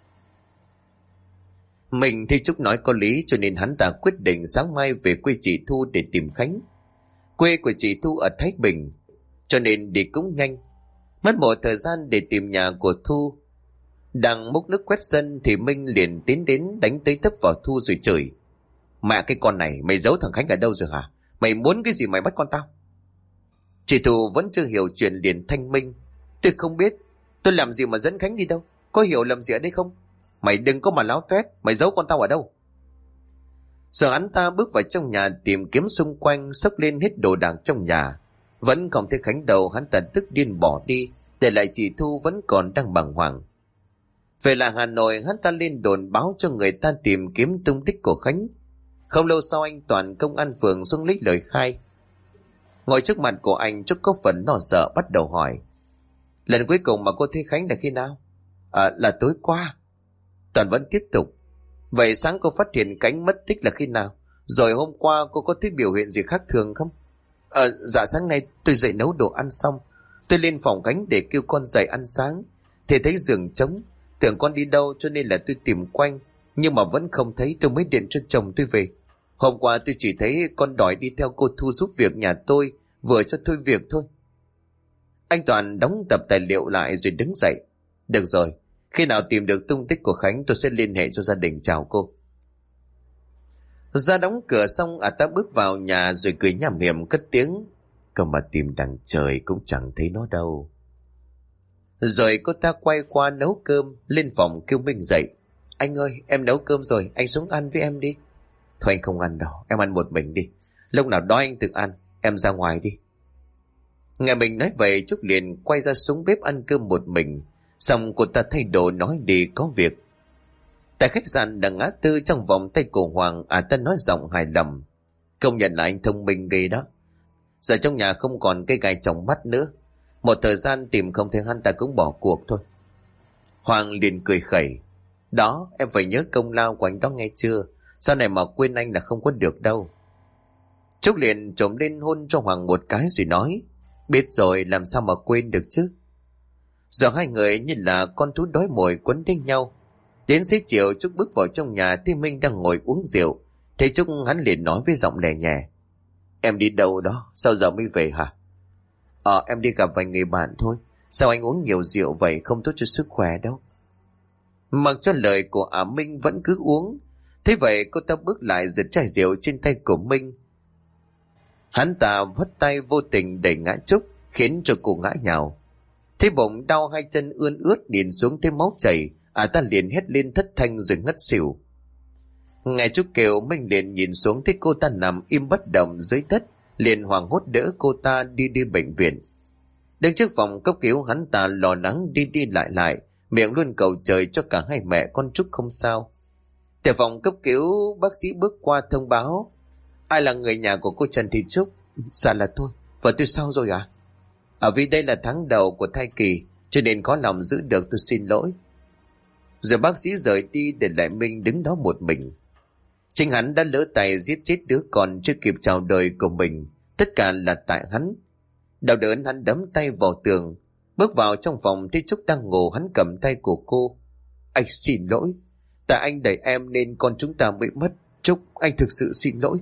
Mình thì Trúc nói có lý, cho nên hắn ta quyết định sáng mai về quê chị Thu để tìm Khánh. Quê của chị Thu ở Thái Bình, cho nên đi cũng nhanh. Mất một thời gian để tìm nhà của Thu. Đang múc nước quét sân thì Minh liền tiến đến đánh tới tấp vào Thu rồi chửi. Mẹ cái con này, mày giấu thằng Khánh ở đâu rồi hả? Mày muốn cái gì mày bắt con tao? Chị Thu vẫn chưa hiểu chuyện liền thanh minh. Tôi không biết, tôi làm gì mà dẫn Khánh đi đâu? Có hiểu lầm gì ở đây không? Mày đừng có mà láo toét, mày giấu con tao ở đâu? Giờ hắn ta bước vào trong nhà tìm kiếm xung quanh, xốc lên hết đồ đạc trong nhà. Vẫn không thấy Khánh đâu, hắn ta tức điên bỏ đi, để lại chị Thu vẫn còn đang bàng hoàng. Về lại Hà Nội, hắn ta lên đồn báo cho người ta tìm kiếm tung tích của Khánh. Không lâu sau anh Toàn công an phường xuống lấy lời khai. Ngồi trước mặt của anh, Trúc có phần lo sợ bắt đầu hỏi. Lần cuối cùng mà cô thấy Khánh là khi nào? Là tối qua. Toàn vẫn tiếp tục. Vậy sáng cô phát hiện Khánh mất tích là khi nào? Rồi hôm qua cô có thấy biểu hiện gì khác thường không? Dạ sáng nay tôi dậy nấu đồ ăn xong, tôi lên phòng Khánh để kêu con dậy ăn sáng, thì thấy giường trống. Tưởng con đi đâu cho nên là tôi tìm quanh, nhưng mà vẫn không thấy, tôi mới điện cho chồng tôi về. Hôm qua tôi chỉ thấy con đòi đi theo cô Thu giúp việc nhà tôi, vừa cho thôi việc thôi. Anh Toàn đóng tập tài liệu lại rồi đứng dậy. Được rồi, khi nào tìm được tung tích của Khánh tôi sẽ liên hệ cho gia đình chào cô. Ra đóng cửa xong ta bước vào nhà rồi cười nham hiểm cất tiếng. Cơ mà tìm đằng trời cũng chẳng thấy nó đâu. Rồi cô ta quay qua nấu cơm, lên phòng kêu Minh dậy. Anh ơi, em nấu cơm rồi, anh xuống ăn với em đi. Thôi anh không ăn đâu, em ăn một mình đi. Lúc nào đói anh tự ăn, em ra ngoài đi. Nghe mình nói vậy, Trúc liền quay ra xuống bếp ăn cơm một mình. Xong cô ta thay đồ nói đi có việc. Tại khách sạn đằng ngã tư trong vòng tay của Hoàng, ta nói giọng hài lòng. Công nhận là anh thông minh ghê đó. Giờ trong nhà không còn cây gai trong mắt nữa. Một thời gian tìm không thấy hắn ta cũng bỏ cuộc thôi. Hoàng liền cười khẩy. Đó, em phải nhớ công lao của anh đó nghe chưa? Sau này mà quên anh là không có được đâu. Trúc liền trộm lên hôn cho Hoàng một cái rồi nói. Biết rồi, làm sao mà quên được chứ? Giờ hai người như là con thú đói mồi quấn đến nhau. Đến xế chiều Trúc bước vào trong nhà thì Minh đang ngồi uống rượu. Thấy Trúc hắn liền nói với giọng lè nhẹ. Em đi đâu đó? Sao giờ mới về hả? Em đi gặp vài người bạn thôi. Sao anh uống nhiều rượu vậy, không tốt cho sức khỏe đâu. Mặc cho lời của Minh vẫn cứ uống. Thế vậy cô ta bước lại giật chai rượu trên tay của Minh. Hắn ta vất tay vô tình đẩy ngã Trúc, khiến cho cô ngã nhào. Thế bụng đau, hai chân ươn ướt, nhìn xuống thấy máu chảy, ta liền hét lên thất thanh rồi ngất xỉu. Nghe Trúc kêu, Minh liền nhìn xuống thấy cô ta nằm im bất động dưới đất, liền hoảng hốt đỡ cô ta đi bệnh viện. Đứng trước phòng cấp cứu, hắn ta lo lắng đi lại, miệng luôn cầu trời cho cả hai mẹ con Trúc không sao. Tại phòng cấp cứu, bác sĩ bước qua thông báo. Ai là người nhà của cô Trần Thị Trúc? Dạ là tôi. Vợ tôi sao rồi ạ? Vì đây là tháng đầu của thai kỳ, cho nên có lòng giữ được, tôi xin lỗi. Rồi bác sĩ rời đi để lại Minh đứng đó một mình. Chính hắn đã lỡ tay giết chết đứa con chưa kịp chào đời của mình. Tất cả là tại hắn. Đau đớn hắn đấm tay vào tường. Bước vào trong phòng thấy Trúc đang ngủ, hắn cầm tay của cô. Anh xin lỗi. Tại anh đẩy em nên con chúng ta bị mất. Trúc, anh thực sự xin lỗi.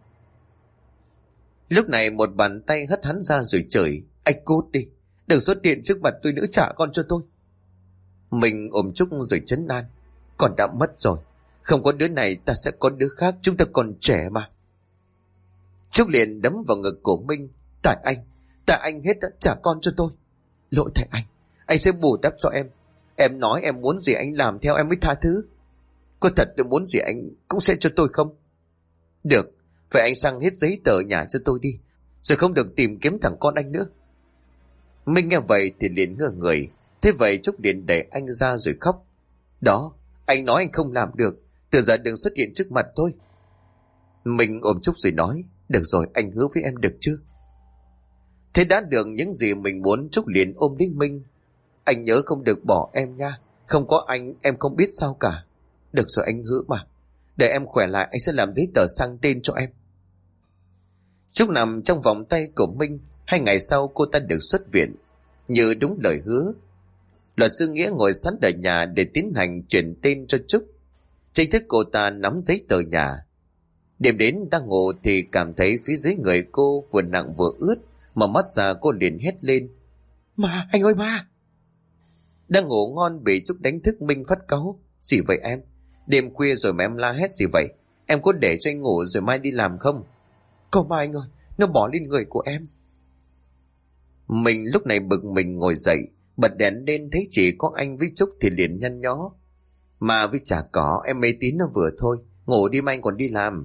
Lúc này một bàn tay hất hắn ra rồi chửi. Anh cút đi. Đừng xuất hiện trước mặt tôi nữa, trả con cho tôi. Mình ôm Trúc rồi trấn an. Con đã mất rồi. Không có đứa này ta sẽ có đứa khác. Chúng ta còn trẻ mà. Trúc liền đấm vào ngực của Minh. Tại anh hết đã, trả con cho tôi. Lỗi tại anh sẽ bù đắp cho em. Em nói em muốn gì anh làm theo em mới tha thứ. Có thật tôi muốn gì anh cũng sẽ cho tôi không? Được, vậy anh sang hết giấy tờ nhà cho tôi đi, rồi không được tìm kiếm thằng con anh nữa. Minh nghe vậy thì liền ngơ người. Thế vậy Trúc liền đẩy anh ra rồi khóc. Đó, anh nói anh không làm được. Từ giờ đừng xuất hiện trước mặt tôi. Minh ôm Trúc rồi nói. Được rồi, anh hứa với em được chưa? Thế đã được những gì mình muốn. Trúc liền ôm đến Minh. Anh nhớ không được bỏ em nha. Không có anh em không biết sao cả. Được rồi, anh hứa mà. Để em khỏe lại anh sẽ làm giấy tờ sang tên cho em. Trúc nằm trong vòng tay của Minh. 2 ngày sau cô ta được xuất viện. Như đúng lời hứa, luật sư Nghĩa ngồi sẵn ở nhà để tiến hành chuyển tên cho Trúc. Chính thức cô ta nắm giấy tờ nhà. Đêm đến đang ngủ thì cảm thấy phía dưới người cô vừa nặng vừa ướt. Mở mắt ra cô liền hét lên. Ma, anh ơi ma! Đang ngủ ngon bị Trúc đánh thức. Minh phát cáu. Gì vậy em? Đêm khuya rồi mà em la hét gì vậy? Em có để cho anh ngủ rồi mai đi làm không? Có mà anh ơi, nó bỏ lên người của em. Mình lúc này bực mình ngồi dậy, bật đèn lên thấy chỉ có anh với Trúc thì liền nhăn nhó. Mà với chả có, em mê tín nó vừa thôi, ngủ đi mai anh còn đi làm.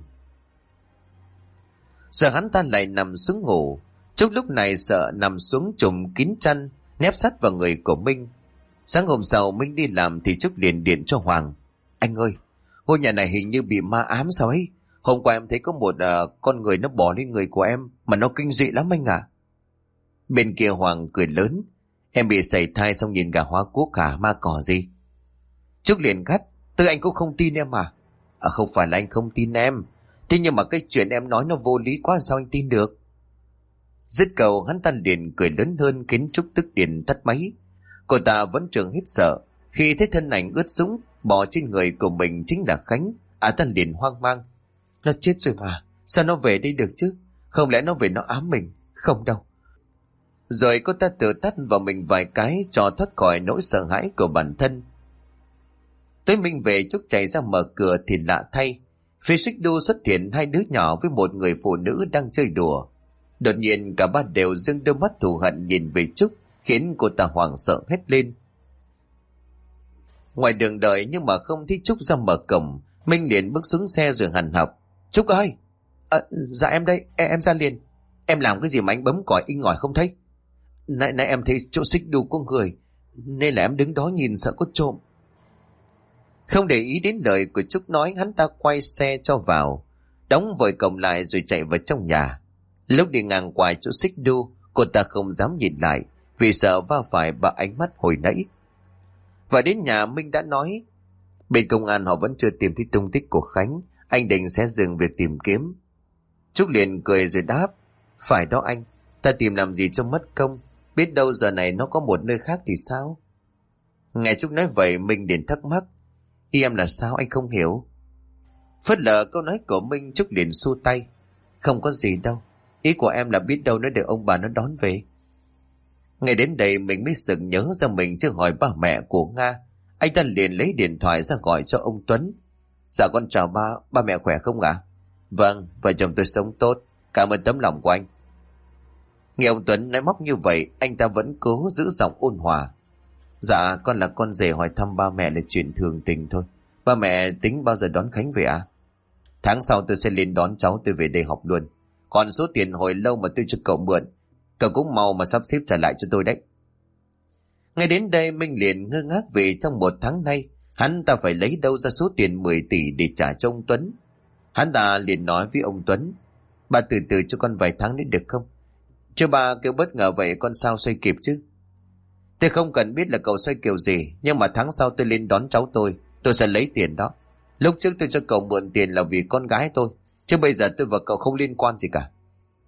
Giờ hắn ta lại nằm xuống ngủ. Trúc lúc này sợ nằm xuống trùm kín chăn, nép sát vào người của Minh. Sáng hôm sau Minh đi làm thì Trúc liền điện cho Hoàng. Anh ơi, ngôi nhà này hình như bị ma ám sao ấy. Hôm qua em thấy có một con người nó bỏ lên người của em, mà nó kinh dị lắm anh à. Bên kia Hoàng cười lớn. Em bị sảy thai xong nhìn gà hóa cuốc cả ma cỏ gì. Trúc liền gắt. Tôi anh cũng không tin em à? Không phải là anh không tin em. Thế nhưng mà cái chuyện em nói nó vô lý quá, sao anh tin được? Dứt câu hắn ta liền cười lớn hơn khiến Trúc tức điện tắt máy. Cô ta vẫn trường hít sợ. Khi thấy thân ảnh ướt sũng bỏ trên người của mình chính là Khánh. Ta liền hoang mang. Nó chết rồi mà, sao nó về đây được chứ? Không lẽ nó về nó ám mình? Không đâu. Rồi cô ta tự tát vào mình vài cái cho thoát khỏi nỗi sợ hãi của bản thân. Tới Minh về Trúc chạy ra mở cửa thì lạ thay. Phía xích đu xuất hiện 2 đứa nhỏ với một người phụ nữ đang chơi đùa. Đột nhiên cả ba đều dưng đôi mắt thù hận nhìn về Trúc, khiến cô ta hoảng sợ hét lên. Ngoài đường đợi nhưng mà không thấy Trúc ra mở cổng. Minh liền bước xuống xe rồi hằn học. Trúc ơi! Dạ em đây, em ra liền. Em làm cái gì mà anh bấm còi inh ỏi không thấy? Nãy em thấy chỗ xích đu có người, nên là em đứng đó nhìn sợ có trộm. Không để ý đến lời của Trúc nói, hắn ta quay xe cho vào, đóng vội cổng lại rồi chạy vào trong nhà. Lúc đi ngang qua chỗ xích đu, cô ta không dám nhìn lại vì sợ va phải bà ánh mắt hồi nãy. Và đến nhà Minh đã nói bên công an họ vẫn chưa tìm thấy tung tích của Khánh, anh định sẽ dừng việc tìm kiếm. Trúc liền cười rồi đáp. Phải đó anh, ta tìm làm gì cho mất công, biết đâu giờ này nó có một nơi khác thì sao? Nghe Trúc nói vậy Minh liền thắc mắc. Ý em là sao anh không hiểu? Phớt lờ câu nói của Minh, Trúc liền xua tay. Không có gì đâu, ý của em là biết đâu nó để ông bà nó đón về. Ngay đến đây mình mới sực nhớ ra mình chưa hỏi ba mẹ của Nga. Anh ta liền lấy điện thoại ra gọi cho ông Tuấn. Dạ con chào ba mẹ khỏe không ạ? Vâng, vợ chồng tôi sống tốt, cảm ơn tấm lòng của anh. Nghe ông Tuấn nói móc như vậy, anh ta vẫn cố giữ giọng ôn hòa. Dạ con là con rể hỏi thăm ba mẹ là chuyện thường tình thôi. Ba mẹ tính bao giờ đón Khánh về à? Tháng sau tôi sẽ lên đón cháu tôi về đây học luôn. Còn số tiền hồi lâu mà tôi cho cậu mượn, cậu cũng mau mà sắp xếp trả lại cho tôi đấy. Ngay đến đây Minh liền ngơ ngác vì trong 1 tháng nay hắn ta phải lấy đâu ra số tiền 10 tỷ để trả cho ông Tuấn. Hắn ta liền nói với ông Tuấn. Ba từ từ cho con vài tháng nữa được không? Chứ ba kêu bất ngờ vậy con sao xoay kịp chứ? Tôi không cần biết là cậu xoay kiểu gì, nhưng mà tháng sau tôi lên đón cháu tôi sẽ lấy tiền đó. Lúc trước tôi cho cậu mượn tiền là vì con gái tôi, chứ bây giờ tôi và cậu không liên quan gì cả.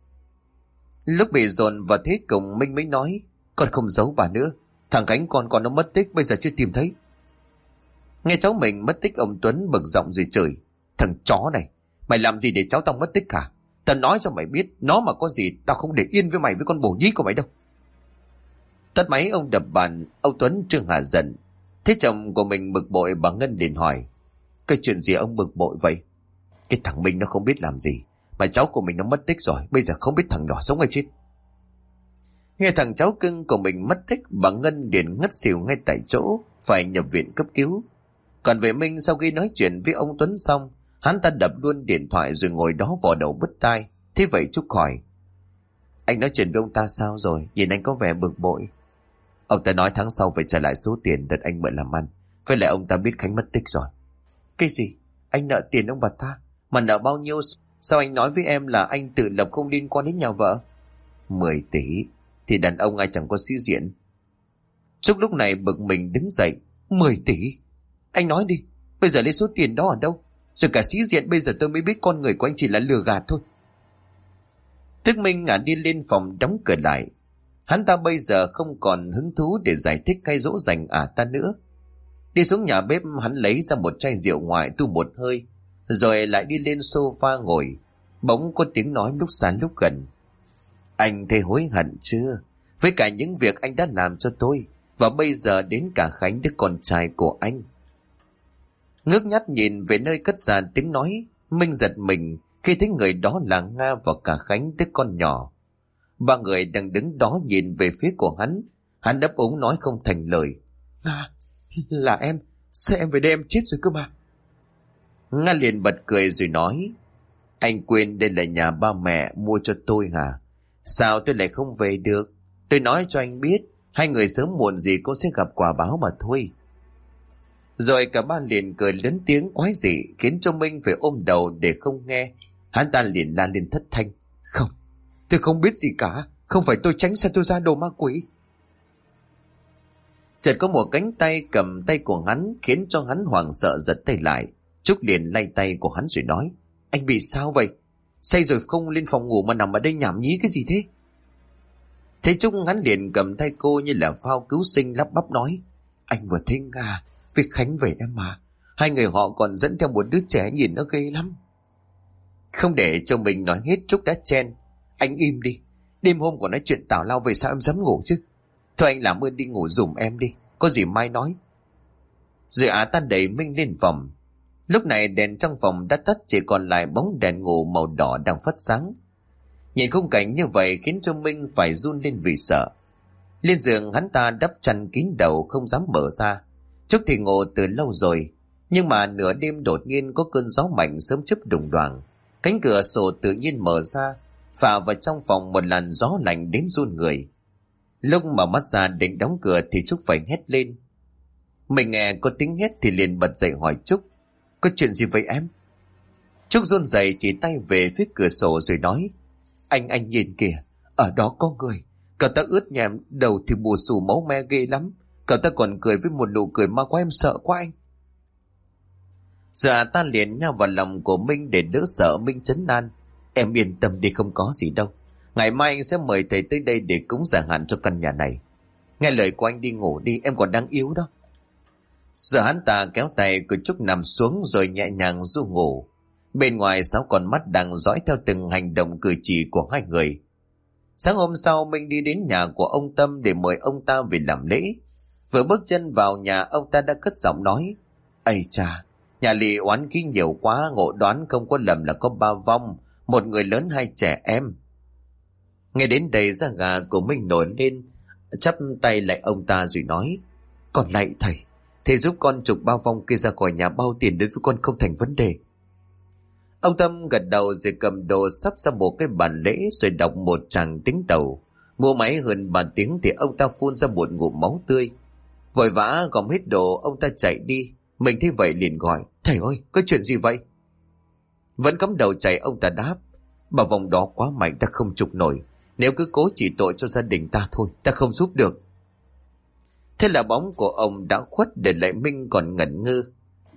Lúc bị dồn vào thế cùng, Minh mới nói, con không giấu bà nữa. Thằng Khánh con nó mất tích, bây giờ chưa tìm thấy. Nghe cháu mình mất tích, ông Tuấn bực giọng rồi chửi, thằng chó này, mày làm gì để cháu tao mất tích hả? Tao nói cho mày biết, nó mà có gì tao không để yên với mày với con bồ nhí của mày đâu. Tắt máy ông đập bàn. Ông Tuấn trương hạ giận. Thế chồng của mình bực bội, bà Ngân liền hỏi, cái chuyện gì ông bực bội vậy? Cái thằng Minh nó không biết làm gì, mà cháu của mình nó mất tích rồi, bây giờ không biết thằng nhỏ sống hay chết. Nghe thằng cháu cưng của mình mất tích, bà Ngân liền ngất xỉu ngay tại chỗ, phải nhập viện cấp cứu. Còn về Minh, sau khi nói chuyện với ông Tuấn xong, hắn ta đập luôn điện thoại rồi ngồi đó vò đầu bứt tai. Thế vậy Trúc hỏi, anh nói chuyện với ông ta sao rồi? Nhìn anh có vẻ bực bội. Ông ta nói tháng sau phải trả lại số tiền đợt anh mượn làm ăn. Với lại ông ta biết Khánh mất tích rồi. Cái gì? Anh nợ tiền ông bà ta? Mà nợ bao nhiêu? Sao anh nói với em là anh tự lập không liên quan đến nhà vợ? 10 tỷ. Thì đàn ông ai chẳng có sĩ diện. Trúc lúc này bực mình đứng dậy. 10 tỷ? Anh nói đi, bây giờ lấy số tiền đó ở đâu? Rồi cả sĩ diện, bây giờ tôi mới biết con người của anh chỉ là lừa gạt thôi. Thức Minh đi lên phòng đóng cửa lại. Hắn ta bây giờ không còn hứng thú để giải thích hay dỗ dành ta nữa. Đi xuống nhà bếp, hắn lấy ra một chai rượu ngoại tu một hơi, rồi lại đi lên sofa ngồi. Bỗng có tiếng nói lúc xa lúc gần. Anh thấy hối hận chưa? Với cả những việc anh đã làm cho tôi, và bây giờ đến cả Khánh, đứa con trai của anh. Ngước nhắt nhìn về nơi cất ra tiếng nói, Minh giật mình khi thấy người đó là Nga và cả Khánh, đứa con nhỏ. Ba người đang đứng đó nhìn về phía của hắn. Hắn đáp úng nói không thành lời. Nga, là em. Sao em về đây em chết rồi cơ mà? Nga liền bật cười rồi nói, anh quên đây là nhà ba mẹ mua cho tôi hả? Sao tôi lại không về được? Tôi nói cho anh biết, hai người sớm muộn gì cũng sẽ gặp quả báo mà thôi. Rồi cả ba liền cười lớn tiếng quái dị, khiến cho Minh phải ôm đầu để không nghe. Hắn ta liền la lên thất thanh, không, tôi không biết gì cả. Không phải tôi tránh xa tôi ra, đồ ma quỷ. Chợt có một cánh tay cầm tay của hắn, khiến cho hắn hoảng sợ giật tay lại. Trúc liền lay tay của hắn rồi nói, anh bị sao vậy? Say rồi không lên phòng ngủ mà nằm ở đây nhảm nhí cái gì thế? Thế Trúc hắn liền cầm tay cô như là phao cứu sinh, lắp bắp nói, anh vừa thấy Nga với Khánh về em mà. Hai người họ còn dẫn theo một đứa trẻ nhìn nó ghê lắm. Không để cho mình nói hết, Trúc đã chen, anh im đi. Đêm hôm còn nói chuyện tào lao, về sao em dám ngủ chứ? Thôi anh làm ơn đi ngủ giùm em đi, có gì mai nói. Rồi tan đẩy Minh lên phòng. Lúc này đèn trong phòng đã tắt, chỉ còn lại bóng đèn ngủ màu đỏ đang phát sáng. Nhìn khung cảnh như vậy khiến cho Minh phải run lên vì sợ. Lên giường hắn ta đắp chăn kín đầu, không dám mở ra. Trúc thì ngủ từ lâu rồi, nhưng mà nửa đêm đột nhiên có cơn gió mạnh sớm chớp đùng đoàng. Cánh cửa sổ tự nhiên mở ra, phả vào trong phòng một làn gió lạnh đến run người. Lúc mở mắt ra định đóng cửa thì Trúc phải hét lên. Mình nghe có tiếng hét thì liền bật dậy hỏi Trúc, có chuyện gì vậy em? Trúc run rẩy chỉ tay về phía cửa sổ rồi nói, anh nhìn kìa, ở đó có người. Cậu ta ướt nhèm, đầu thì bù xù máu me ghê lắm. Cậu ta còn cười với một nụ cười ma quá, em sợ quá anh. Giờ ta liền nhau vào lòng của Minh để đỡ sợ. Minh trấn an, em yên tâm đi, không có gì đâu. Ngày mai anh sẽ mời thầy tới đây để cúng giải hạn cho căn nhà này. Nghe lời của anh đi ngủ đi, em còn đang yếu đó. Giờ hắn ta kéo tay của Trúc nằm xuống rồi nhẹ nhàng ru ngủ. Bên ngoài 6 con mắt đang dõi theo từng hành động cử chỉ của hai người. Sáng hôm sau, Minh đi đến nhà của ông Tâm để mời ông ta về làm lễ. Vừa bước chân vào nhà, ông ta đã cất giọng nói, ây chà, nhà lì oán khí nhiều quá, ngộ đoán không có lầm là có 3 vong, một người lớn 2 trẻ em. Nghe đến đây da gà của Minh nổi lên, chắp tay lại ông ta rồi nói, còn lạy thầy giúp con trục 3 vong kia ra khỏi nhà, bao tiền đối với con không thành vấn đề. Ông Tâm gật đầu rồi cầm đồ sắp ra một cái bàn lễ rồi đọc một tràng tính tàu. Mua máy hơn 3 tiếng thì ông ta phun ra một ngụm máu tươi. Vội vã gom hết đồ, ông ta chạy đi. Mình thấy vậy liền gọi, thầy ơi, có chuyện gì vậy? Vẫn cắm đầu chạy, ông ta đáp, bà vòng đó quá mạnh, ta không trục nổi. Nếu cứ cố chỉ tội cho gia đình ta thôi, ta không giúp được. Thế là bóng của ông đã khuất, để lại Minh còn ngẩn ngơ.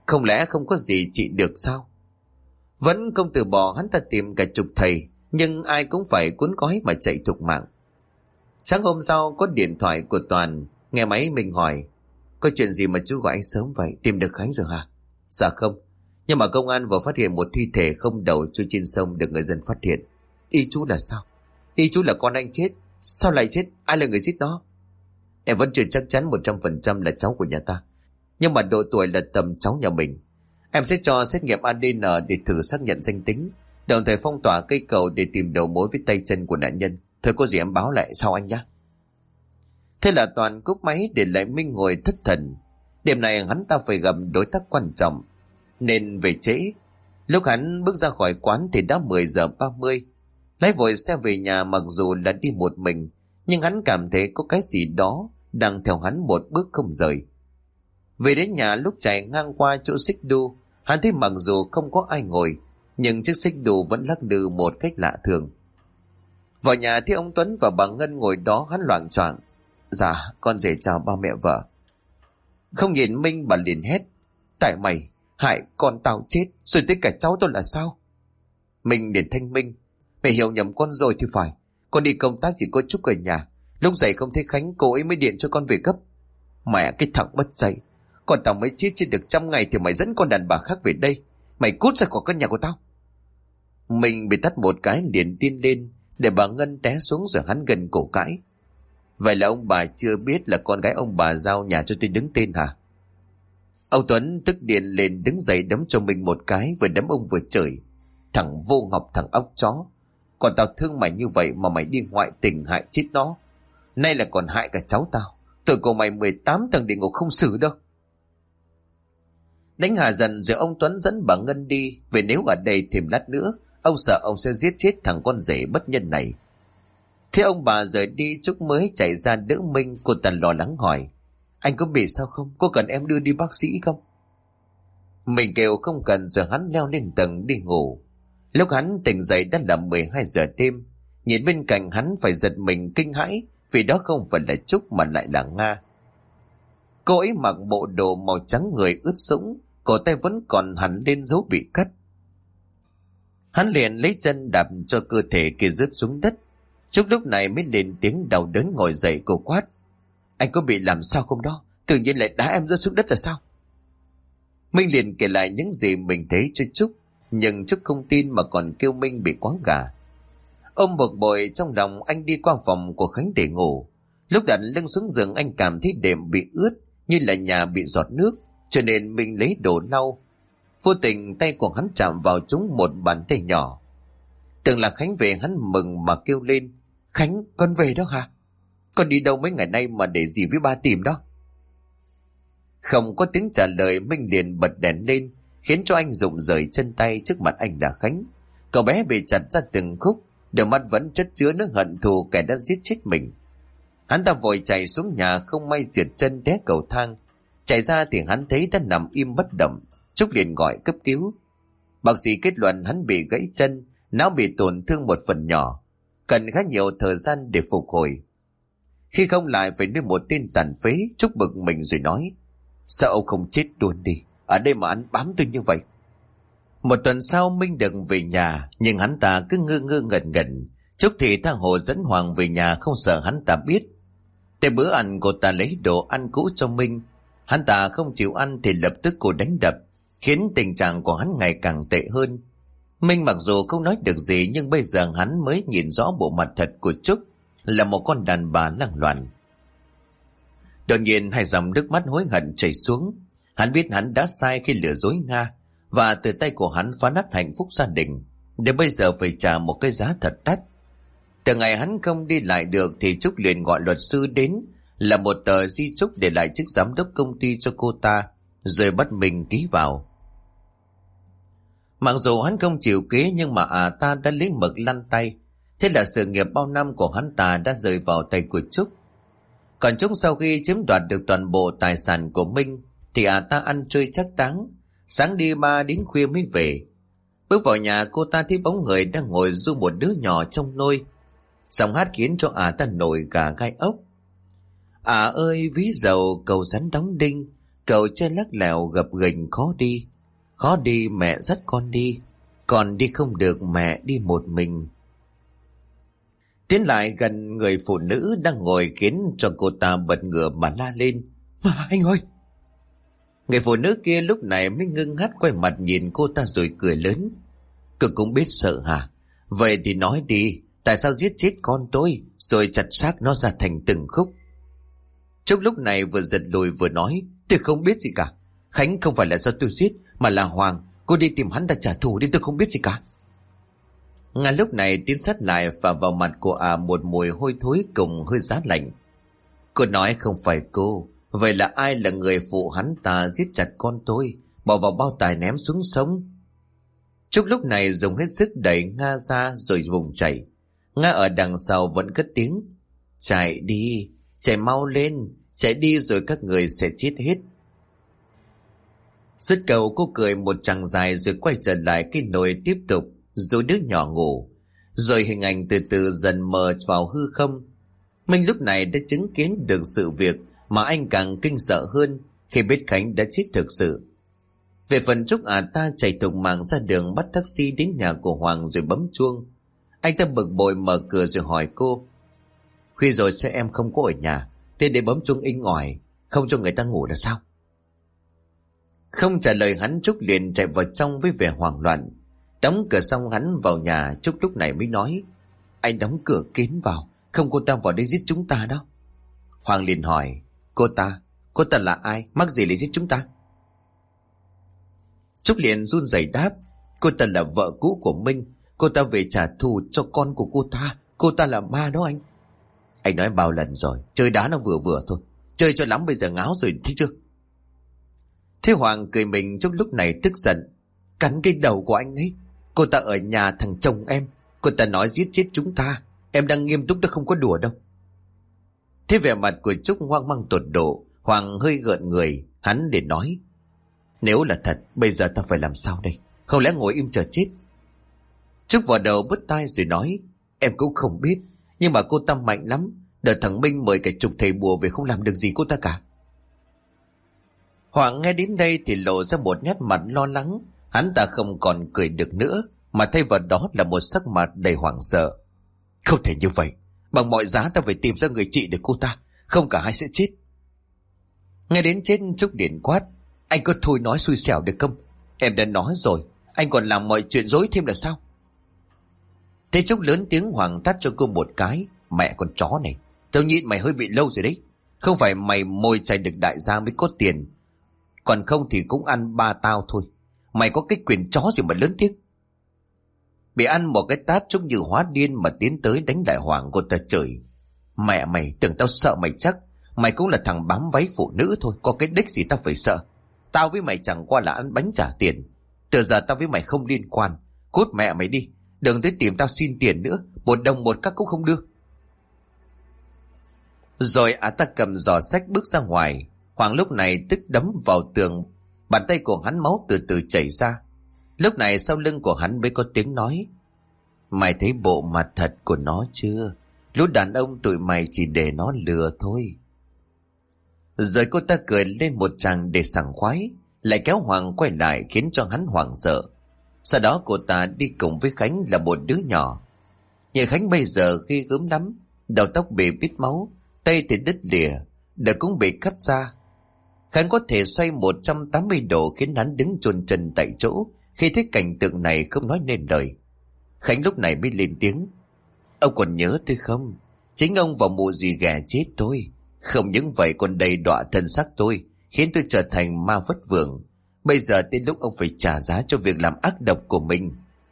Không lẽ không có gì trị được sao? Vẫn không từ bỏ, hắn ta tìm cả chục thầy, nhưng ai cũng phải cuốn gói mà chạy thục mạng. Sáng hôm sau có điện thoại của Toàn, nghe máy mình hỏi: có chuyện gì mà chú gọi anh sớm vậy, tìm được Khánh rồi hả? Dạ không, nhưng mà công an vừa phát hiện một thi thể không đầu trôi trên sông được người dân phát hiện. Ý chú là sao? Ý chú là con anh chết. Sao lại chết? Ai là người giết nó? Em vẫn chưa chắc chắn 100% là cháu của nhà ta, nhưng mà độ tuổi là tầm cháu nhà mình. Em sẽ cho xét nghiệm ADN để thử xác nhận danh tính, đồng thời phong tỏa cây cầu để tìm đầu mối với tay chân của nạn nhân. Thôi có gì em báo lại sau anh nhé. Thế là Toàn cúp máy để lại Minh ngồi thất thần. Đêm này hắn ta phải gặp đối tác quan trọng nên về trễ. Lúc hắn bước ra khỏi quán thì đã 10 giờ 30. Lái vội xe về nhà, mặc dù là đi một mình, nhưng hắn cảm thấy có cái gì đó đang theo hắn một bước không rời. Về đến nhà, lúc chạy ngang qua chỗ xích đu, hắn thấy mặc dù không có ai ngồi, nhưng chiếc xích đu vẫn lắc lư một cách lạ thường. Vào nhà thấy ông Tuấn và bà Ngân ngồi đó, hắn loạng choạng: dạ con về chào ba mẹ vợ. Không nhìn Minh, bà liền hét: tại mày hại con tao chết rồi tới cả cháu tôi là sao? Minh liền thanh minh: mày hiểu nhầm con rồi thì phải. Con đi công tác chỉ có Trúc ở nhà, lúc dậy không thấy Khánh, cô ấy mới điện cho con về gấp. Mẹ cái thằng bất dạy, con tao mới chết chưa được 100 ngày thì mày dẫn con đàn bà khác về đây. Mày cút ra khỏi căn nhà của tao. Mình bị tắt một cái liền điên lên, để bà Ngân té xuống rồi hắn gần cổ cãi: vậy là ông bà chưa biết là con gái ông bà giao nhà cho tôi đứng tên hả? Ông Tuấn tức điện lên, đứng dậy đấm cho mình một cái, vừa đấm ông vừa chửi: thằng vô học, thằng óc chó, còn tao thương mày như vậy mà mày đi ngoại tình hại chết nó. Nay là còn hại cả cháu tao. Tội của mày 18 tầng địa ngục không xử đâu. Đánh hà dần rồi ông Tuấn dẫn bà Ngân đi, vì nếu ở đây thêm lát nữa, ông sợ ông sẽ giết chết thằng con rể bất nhân này. Thế ông bà rời đi, Trúc mới chạy ra đỡ Minh. Cô ta lo lắng hỏi: anh có bị sao không? Có cần em đưa đi bác sĩ không? Mình kêu không cần, rồi hắn leo lên tầng đi ngủ. Lúc hắn tỉnh dậy đã là 12 giờ đêm. Nhìn bên cạnh hắn phải giật mình kinh hãi, vì đó không phải là Trúc mà lại là Nga. Cô ấy mặc bộ đồ màu trắng, người ướt sũng, cổ tay vẫn còn hẳn lên dấu bị cắt. Hắn liền lấy chân đạp cho cơ thể kia rớt xuống đất. Trúc lúc này mới lên tiếng đau đớn ngồi dậy. Cô quát: anh có bị làm sao không đó? Tự nhiên lại đá em rớt xuống đất là sao? Minh liền kể lại những gì mình thấy cho Trúc, nhưng Trúc không tin mà còn kêu Minh bị quáng gà. Ông bực bội trong lòng, anh đi qua phòng của Khánh để ngủ. Lúc đặt lưng xuống giường, anh cảm thấy đệm bị ướt như là nhà bị giọt nước, cho nên Minh lấy đồ lau. Vô tình tay của hắn chạm vào chúng một bàn tay nhỏ. Tưởng là Khánh về, hắn mừng mà kêu lên: Khánh, con về đó hả? Con đi đâu mấy ngày nay mà để gì với ba tìm đó? Không có tiếng trả lời, Minh liền bật đèn lên, khiến cho anh rụng rời chân tay. Trước mặt anh là Khánh. Cậu bé bị chặt ra từng khúc, đôi mắt vẫn chất chứa nước hận thù kẻ đã giết chết mình. Hắn ta vội chạy xuống nhà, không may trượt chân té cầu thang. Chạy ra thì hắn thấy đã nằm im bất động. Trúc liền gọi cấp cứu. Bác sĩ kết luận hắn bị gãy chân, não bị tổn thương một phần nhỏ, cần khá nhiều thời gian để phục hồi. Khi không lại phải nuôi một tên tàn phế, Trúc bực mình rồi nói: sao ông không chết luôn đi, ở đây mà ăn bám tôi như vậy? Một tuần sau Minh được về nhà, nhưng hắn ta cứ ngơ ngơ ngẩn ngẩn. Trúc thì tha hồ dẫn Hoàng về nhà, không sợ hắn ta biết. Tại bữa ăn, cô ta lấy đồ ăn cũ cho Minh. Hắn ta không chịu ăn thì lập tức cô đánh đập, khiến tình trạng của hắn ngày càng tệ hơn. Minh mặc dù không nói được gì, nhưng bây giờ hắn mới nhìn rõ bộ mặt thật của Trúc, là một con đàn bà lăng loàn. Đột nhiên hai dòng nước mắt hối hận chảy xuống. Hắn biết hắn đã sai khi lừa dối Nga, và từ tay của hắn phá nát hạnh phúc gia đình, để bây giờ phải trả một cái giá thật đắt. Từ ngày hắn không đi lại được thì Trúc liền gọi luật sư đến, là một tờ di chúc để lại chức giám đốc công ty cho cô ta, rồi bắt mình ký vào. Mặc dù hắn không chịu ký, nhưng mà ta đã lấy mực lăn tay. Thế là sự nghiệp bao năm của hắn ta đã rơi vào tay của Trúc. Còn Trúc sau khi chiếm đoạt được toàn bộ tài sản của Minh thì ta ăn chơi chắc táng, sáng đi ba đến khuya mới về. Bước vào nhà, cô ta thấy bóng người đang ngồi ru một đứa nhỏ trong nôi. Giọng hát khiến cho ta nổi cả gai ốc. Ơi ví dầu cầu rắn đóng đinh, Cậu chơi lắc lẻo gập ghềnh khó đi. Khó đi mẹ dắt con đi. Còn đi không được mẹ đi một mình. Tiến lại gần người phụ nữ đang ngồi khiến cho cô ta bật ngửa mà la lên. Mà anh ơi! Người phụ nữ kia lúc này mới ngưng hắt quay mặt nhìn cô ta rồi cười lớn. Cô cũng biết sợ hả? Vậy thì nói đi, tại sao giết chết con tôi rồi chặt xác nó ra thành từng khúc? Trúc lúc này vừa giật lùi vừa nói. Tôi không biết gì cả. Khánh không phải là do tôi giết, mà là Hoàng. Cô đi tìm hắn đã trả thù nên tôi không biết gì cả. Ngay lúc này tiến sát lại và vào mặt của một mùi hôi thối cùng hơi giá lạnh. Cô nói không phải cô. Vậy là ai là người phụ hắn ta giết chặt con tôi, bỏ vào bao tải ném xuống sông? Trúc lúc này dùng hết sức đẩy Nga ra rồi vùng chạy. Nga ở đằng sau vẫn cất tiếng. Chạy đi, chạy mau lên, chạy đi rồi các người sẽ chết hết. Dứt câu cô cười một tràng dài rồi quay trở lại cái nồi tiếp tục dỗ đứa nhỏ ngủ. Rồi hình ảnh từ từ dần mờ vào hư không. Minh lúc này đã chứng kiến được sự việc mà anh càng kinh sợ hơn khi biết Khánh đã chết thực sự. Về phần Trúc ta chạy thục mạng ra đường bắt taxi đến nhà của Hoàng rồi bấm chuông. Anh ta bực bội mở cửa rồi hỏi cô. Khuya rồi sao em không có ở nhà? Thế để bấm chuông inh ỏi, không cho người ta ngủ là sao? Không trả lời hắn, Trúc liền chạy vào trong với vẻ hoảng loạn. Đóng cửa xong hắn vào nhà. Trúc lúc này mới nói. Anh đóng cửa kín vào, không cô ta vào đây giết chúng ta đâu. Hoàng liền hỏi. Cô ta là ai? Mắc gì lại giết chúng ta? Trúc liền run rẩy đáp. Cô ta là vợ cũ của Minh. Cô ta về trả thù cho con của cô ta. Cô ta là ma đó anh. Anh nói bao lần rồi, chơi đá nó vừa vừa thôi. Chơi cho lắm bây giờ ngáo rồi thấy chưa? Thế Hoàng cười mình. Trúc lúc này tức giận. Cắn cái đầu của anh ấy. Cô ta ở nhà thằng chồng em. Cô ta nói giết chết chúng ta. Em đang nghiêm túc đó, không có đùa đâu. Thế vẻ mặt của Trúc hoang mang tột độ. Hoàng hơi gợn người. Hắn để nói. Nếu là thật, bây giờ ta phải làm sao đây? Không lẽ ngồi im chờ chết? Trúc vào đầu bứt tai rồi nói. Em cũng không biết. Nhưng mà cô ta mạnh lắm. Đợt thằng Minh mời cả chục thầy bùa về không làm được gì cô ta cả. Hoàng nghe đến đây thì lộ ra một nét mặt lo lắng. Hắn ta không còn cười được nữa, mà thay vào đó là một sắc mặt đầy hoảng sợ. Không thể như vậy. Bằng mọi giá ta phải tìm ra người trị để cô ta. Không cả hai sẽ chết. Nghe đến chết Trúc điện quát. Anh có thôi nói xui xẻo được không? Em đã nói rồi. Anh còn làm mọi chuyện dối thêm là sao? Thế Trúc lớn tiếng Hoàng tát cho cô một cái. Mẹ con chó này, tao nghĩ mày hơi bị lâu rồi đấy. Không phải mày mồi chày được đại gia mới có tiền. Còn không thì cũng ăn ba tao thôi. Mày có cái quyền chó gì mà lớn tiếng? Bị ăn một cái tát Trúc như hóa điên mà tiến tới đánh lại Hoàng. Cô ta chửi. Mẹ mày, tưởng tao sợ mày chắc. Mày cũng là thằng bám váy phụ nữ thôi. Có cái đích gì tao phải sợ? Tao với mày chẳng qua là ăn bánh trả tiền. Từ giờ tao với mày không liên quan. Cút mẹ mày đi. Đừng tới tìm tao xin tiền nữa. Một đồng một các cũng không đưa. Rồi ta cầm giỏ xách bước ra ngoài. Hoàng lúc này tức đấm vào tường. Bàn tay của hắn máu từ từ chảy ra. Lúc này sau lưng của hắn mới có tiếng nói. Mày thấy bộ mặt thật của nó chưa? Lũ đàn ông tụi mày chỉ để nó lừa thôi. Rồi cô ta cười lên một tràng để sảng khoái. Lại kéo Hoàng quay lại khiến cho hắn hoảng sợ. Sau đó cô ta đi cùng với Khánh là một đứa nhỏ. Nhìn Khánh bây giờ ghê gớm lắm. Đầu tóc bị bít máu, tay thì đứt lìa, đầu cũng bị cắt ra. Khánh có thể xoay 180 độ khiến hắn đứng chôn chân tại chỗ. Khi thấy cảnh tượng này không nói nên lời. Khánh lúc này mới lên tiếng. Ông còn nhớ tôi không? Chính ông và mụ dì ghẻ chết tôi. Không những vậy còn đầy đọa thân xác tôi, khiến tôi trở thành ma vất vưởng. Bây giờ đến lúc ông phải trả giá cho việc làm ác độc của mình.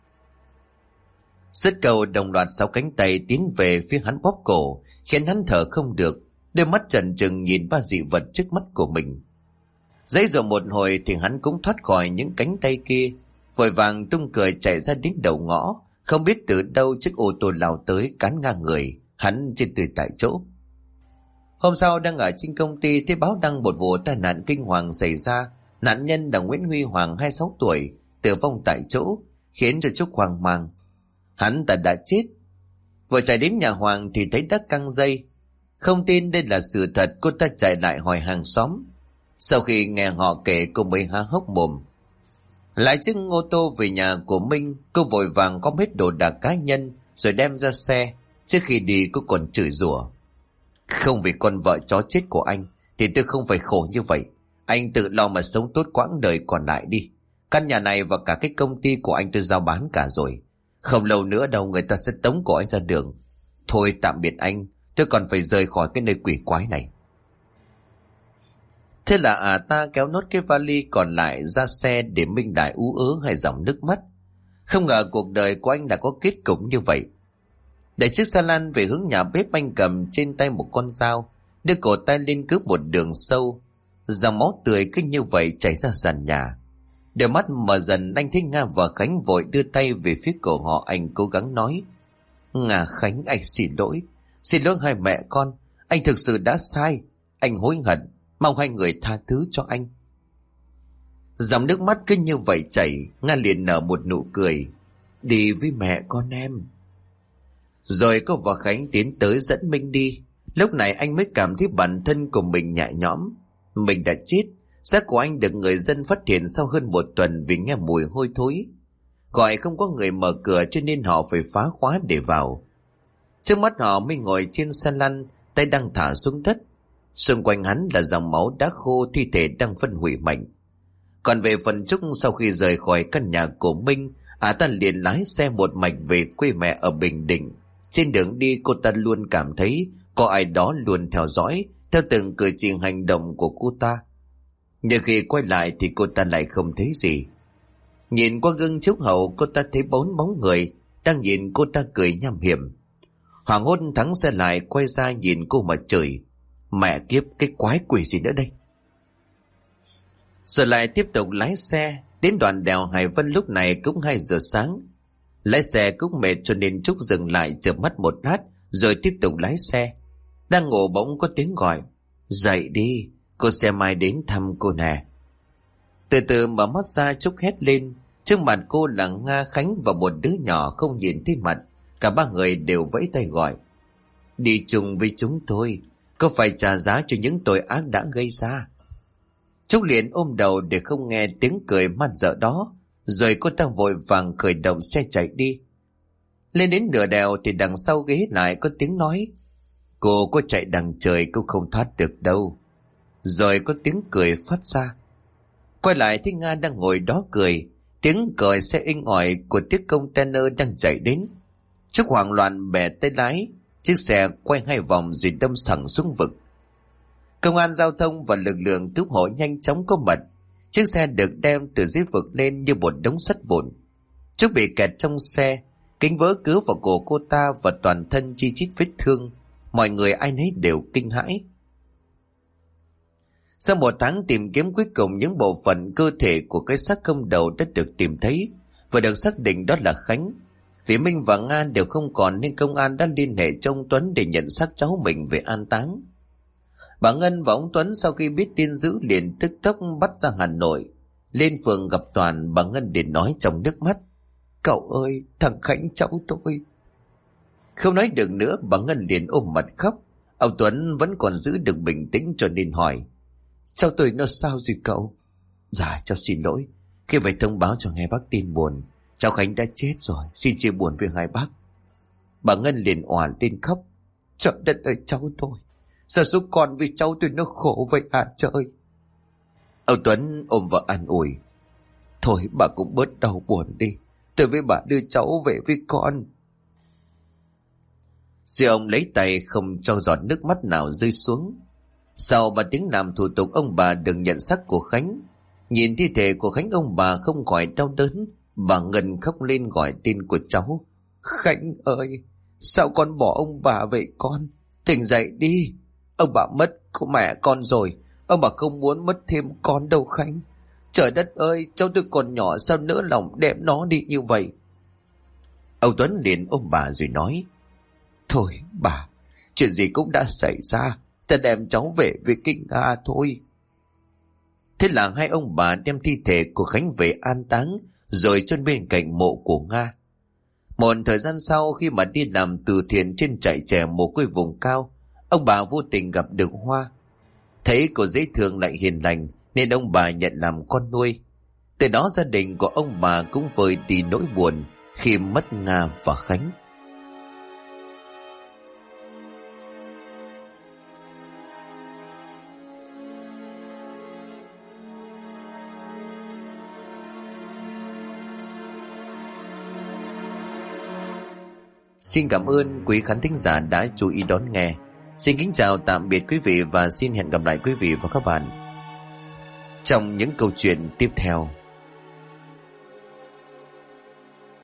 Dứt câu đồng loạt 6 cánh tay tiến về phía hắn bóp cổ, khiến hắn thở không được. Đôi mắt trần trừng nhìn ba dị vật trước mắt của mình. Giấy rồi một hồi thì hắn cũng thoát khỏi những cánh tay kia. Vội vàng tung cười chạy ra đến đầu ngõ. Không biết từ đâu chiếc ô tô lao tới cán ngang người hắn trên từ tại chỗ. Hôm sau đang ở trên công ty thấy báo đăng một vụ tai nạn kinh hoàng xảy ra. Nạn nhân là Nguyễn Huy Hoàng 26 tuổi, tử vong tại chỗ, khiến cho Trúc hoang mang. Hắn ta đã chết. Vừa chạy đến nhà Hoàng thì thấy đã căng dây. Không tin đây là sự thật, cô ta chạy lại hỏi hàng xóm. Sau khi nghe họ kể, cô mới há hốc mồm. Lại chiếc ô tô về nhà của Minh, cô vội vàng gom hết đồ đạc cá nhân rồi đem ra xe. Trước khi đi cô còn chửi rủa: không vì con vợ chó chết của anh thì tôi không phải khổ như vậy. Anh tự lo mà sống tốt quãng đời còn lại đi. Căn nhà này và cả cái công ty của anh tôi giao bán cả rồi. Không lâu nữa đâu người ta sẽ tống cổ anh ra đường. Thôi tạm biệt anh, tôi còn phải rời khỏi cái nơi quỷ quái này. Thế là ta kéo nốt cái vali còn lại ra xe để Minh Đại ú ớ hai dòng nước mắt. Không ngờ cuộc đời của anh đã có kết cục như vậy. Để chiếc xe lăn về hướng nhà bếp, anh cầm trên tay một con dao, đưa cổ tay lên cướp một đường sâu. Dòng máu tươi cứ như vậy chảy ra sàn nhà. Đôi mắt mở dần, anh thấy Nga và Khánh vội đưa tay về phía cổ họ. Anh cố gắng nói: Nga, Khánh, anh xin lỗi. Xin lỗi hai mẹ con. Anh thực sự đã sai. Anh hối hận. Mong hai người tha thứ cho anh. Dòng nước mắt cứ như vậy chảy. Nga liền nở một nụ cười: đi với mẹ con em. Rồi cô và Khánh tiến tới dẫn Minh đi. Lúc này anh mới cảm thấy bản thân của mình nhẹ nhõm. Mình đã chết. Xác của anh được người dân phát hiện sau hơn một tuần vì nghe mùi hôi thối. Gọi không có người mở cửa cho nên họ phải phá khóa để vào. Trước mắt họ, Minh ngồi trên xe lăn, tay đang thả xuống đất. Xung quanh hắn là dòng máu đã khô, thi thể đang phân hủy mạnh. Còn về phần Trúc, sau khi rời khỏi căn nhà của Minh, ta liền lái xe một mạch về quê mẹ ở Bình Định. Trên đường đi, cô ta luôn cảm thấy có ai đó luôn theo dõi, theo từng cử chỉ hành động của cô ta. Nhưng khi quay lại thì cô ta lại không thấy gì. Nhìn qua gương chiếu hậu, cô ta thấy bốn bóng người đang nhìn cô ta cười nham hiểm. Hoàng hôn thắng xe lại, quay ra nhìn cô mà chửi: mẹ kiếp, cái quái quỷ gì nữa đây. Rồi lại tiếp tục lái xe. Đến đoạn đèo Hải Vân lúc này cũng 2 giờ sáng. Lái xe cũng mệt cho nên Trúc dừng lại chợp mắt một lát rồi tiếp tục lái xe. Đang ngủ bỗng có tiếng gọi: dậy đi, cô xe mai đến thăm cô nè. Từ từ mở mắt ra, Trúc hét lên. Trước mặt cô là Nga, Khánh và một đứa nhỏ không nhìn thấy mặt. Cả ba người đều vẫy tay gọi: đi chung với chúng tôi, có phải trả giá cho những tội ác đã gây ra. Trúc liền ôm đầu để không nghe tiếng cười man dợ đó. Rồi cô ta vội vàng khởi động xe chạy đi. Lên đến nửa đèo thì đằng sau ghế lại có tiếng nói: cô có chạy đằng trời cũng không thoát được đâu. Rồi có tiếng cười phát ra. Quay lại thấy Nga đang ngồi đó cười. Tiếng còi xe inh ỏi của chiếc container đang chạy đến. Trúc hoảng loạn bẻ tay lái. Chiếc xe quay 2 vòng rồi đâm thẳng xuống vực. Công an giao thông và lực lượng cứu hộ nhanh chóng có mặt. Chiếc xe được đem từ dưới vực lên như một đống sắt vụn. Trúc bị kẹt trong xe, kính vỡ cứ vào cổ cô ta và toàn thân chi chít vết thương. Mọi người ai nấy đều kinh hãi. Sau 1 tháng tìm kiếm, cuối cùng những bộ phận cơ thể của cái xác không đầu đã được tìm thấy và được xác định đó là Khánh. Vì Minh và Nga đều không còn nên công an đã liên hệ cho ông Tuấn để nhận xác cháu mình về an táng. Bà Ngân và ông Tuấn sau khi biết tin dữ liền tức tốc bắt ra Hà Nội. Lên phường gặp Toàn, bà Ngân liền nói trong nước mắt: cậu ơi, thằng Khánh cháu tôi. Không nói được nữa, bà Ngân liền ôm mặt khóc. Ông Tuấn vẫn còn giữ được bình tĩnh cho nên hỏi: cháu tôi nó sao gì cậu? Dạ cháu xin lỗi, khi phải thông báo cho hai bác tin buồn. Cháu Khánh đã chết rồi, xin chia buồn với hai bác. Bà Ngân liền òa lên khóc: trời đất ơi cháu tôi, sao số con với cháu tôi nó khổ vậy hả trời. Ông Tuấn ôm vợ an ủi: thôi bà cũng bớt đau buồn đi, tôi với bà đưa cháu về với con. Rồi ông lấy tay không cho giọt nước mắt nào rơi xuống. Sau 3 tiếng làm thủ tục, ông bà được nhận xác của Khánh. Nhìn thi thể của Khánh, ông bà không khỏi đau đớn. Bà Ngân khóc lên gọi tên của cháu: Khánh ơi, sao con bỏ ông bà vậy con? Tỉnh dậy đi. Ông bà mất có mẹ con rồi, ông bà không muốn mất thêm con đâu Khánh. Trời đất ơi, cháu tôi còn nhỏ sao nỡ lòng đem nó đi như vậy. Ông Tuấn liền ôm bà rồi nói: thôi bà, chuyện gì cũng đã xảy ra, ta đem cháu về với Kinh Nga thôi. Thế là hai ông bà đem thi thể của Khánh về an táng rồi chôn bên cạnh mộ của Nga. Một thời gian sau, khi mà đi làm từ thiện trên trại trẻ mồ côi vùng cao, ông bà vô tình gặp được Hoa. Thấy cô dễ thương lại hiền lành nên ông bà nhận làm con nuôi. Từ đó gia đình của ông bà cũng vơi đi nỗi buồn khi mất Nga và Khánh. Xin cảm ơn quý khán thính giả đã chú ý đón nghe. Xin kính chào tạm biệt quý vị và xin hẹn gặp lại quý vị và các bạn trong những câu chuyện tiếp theo.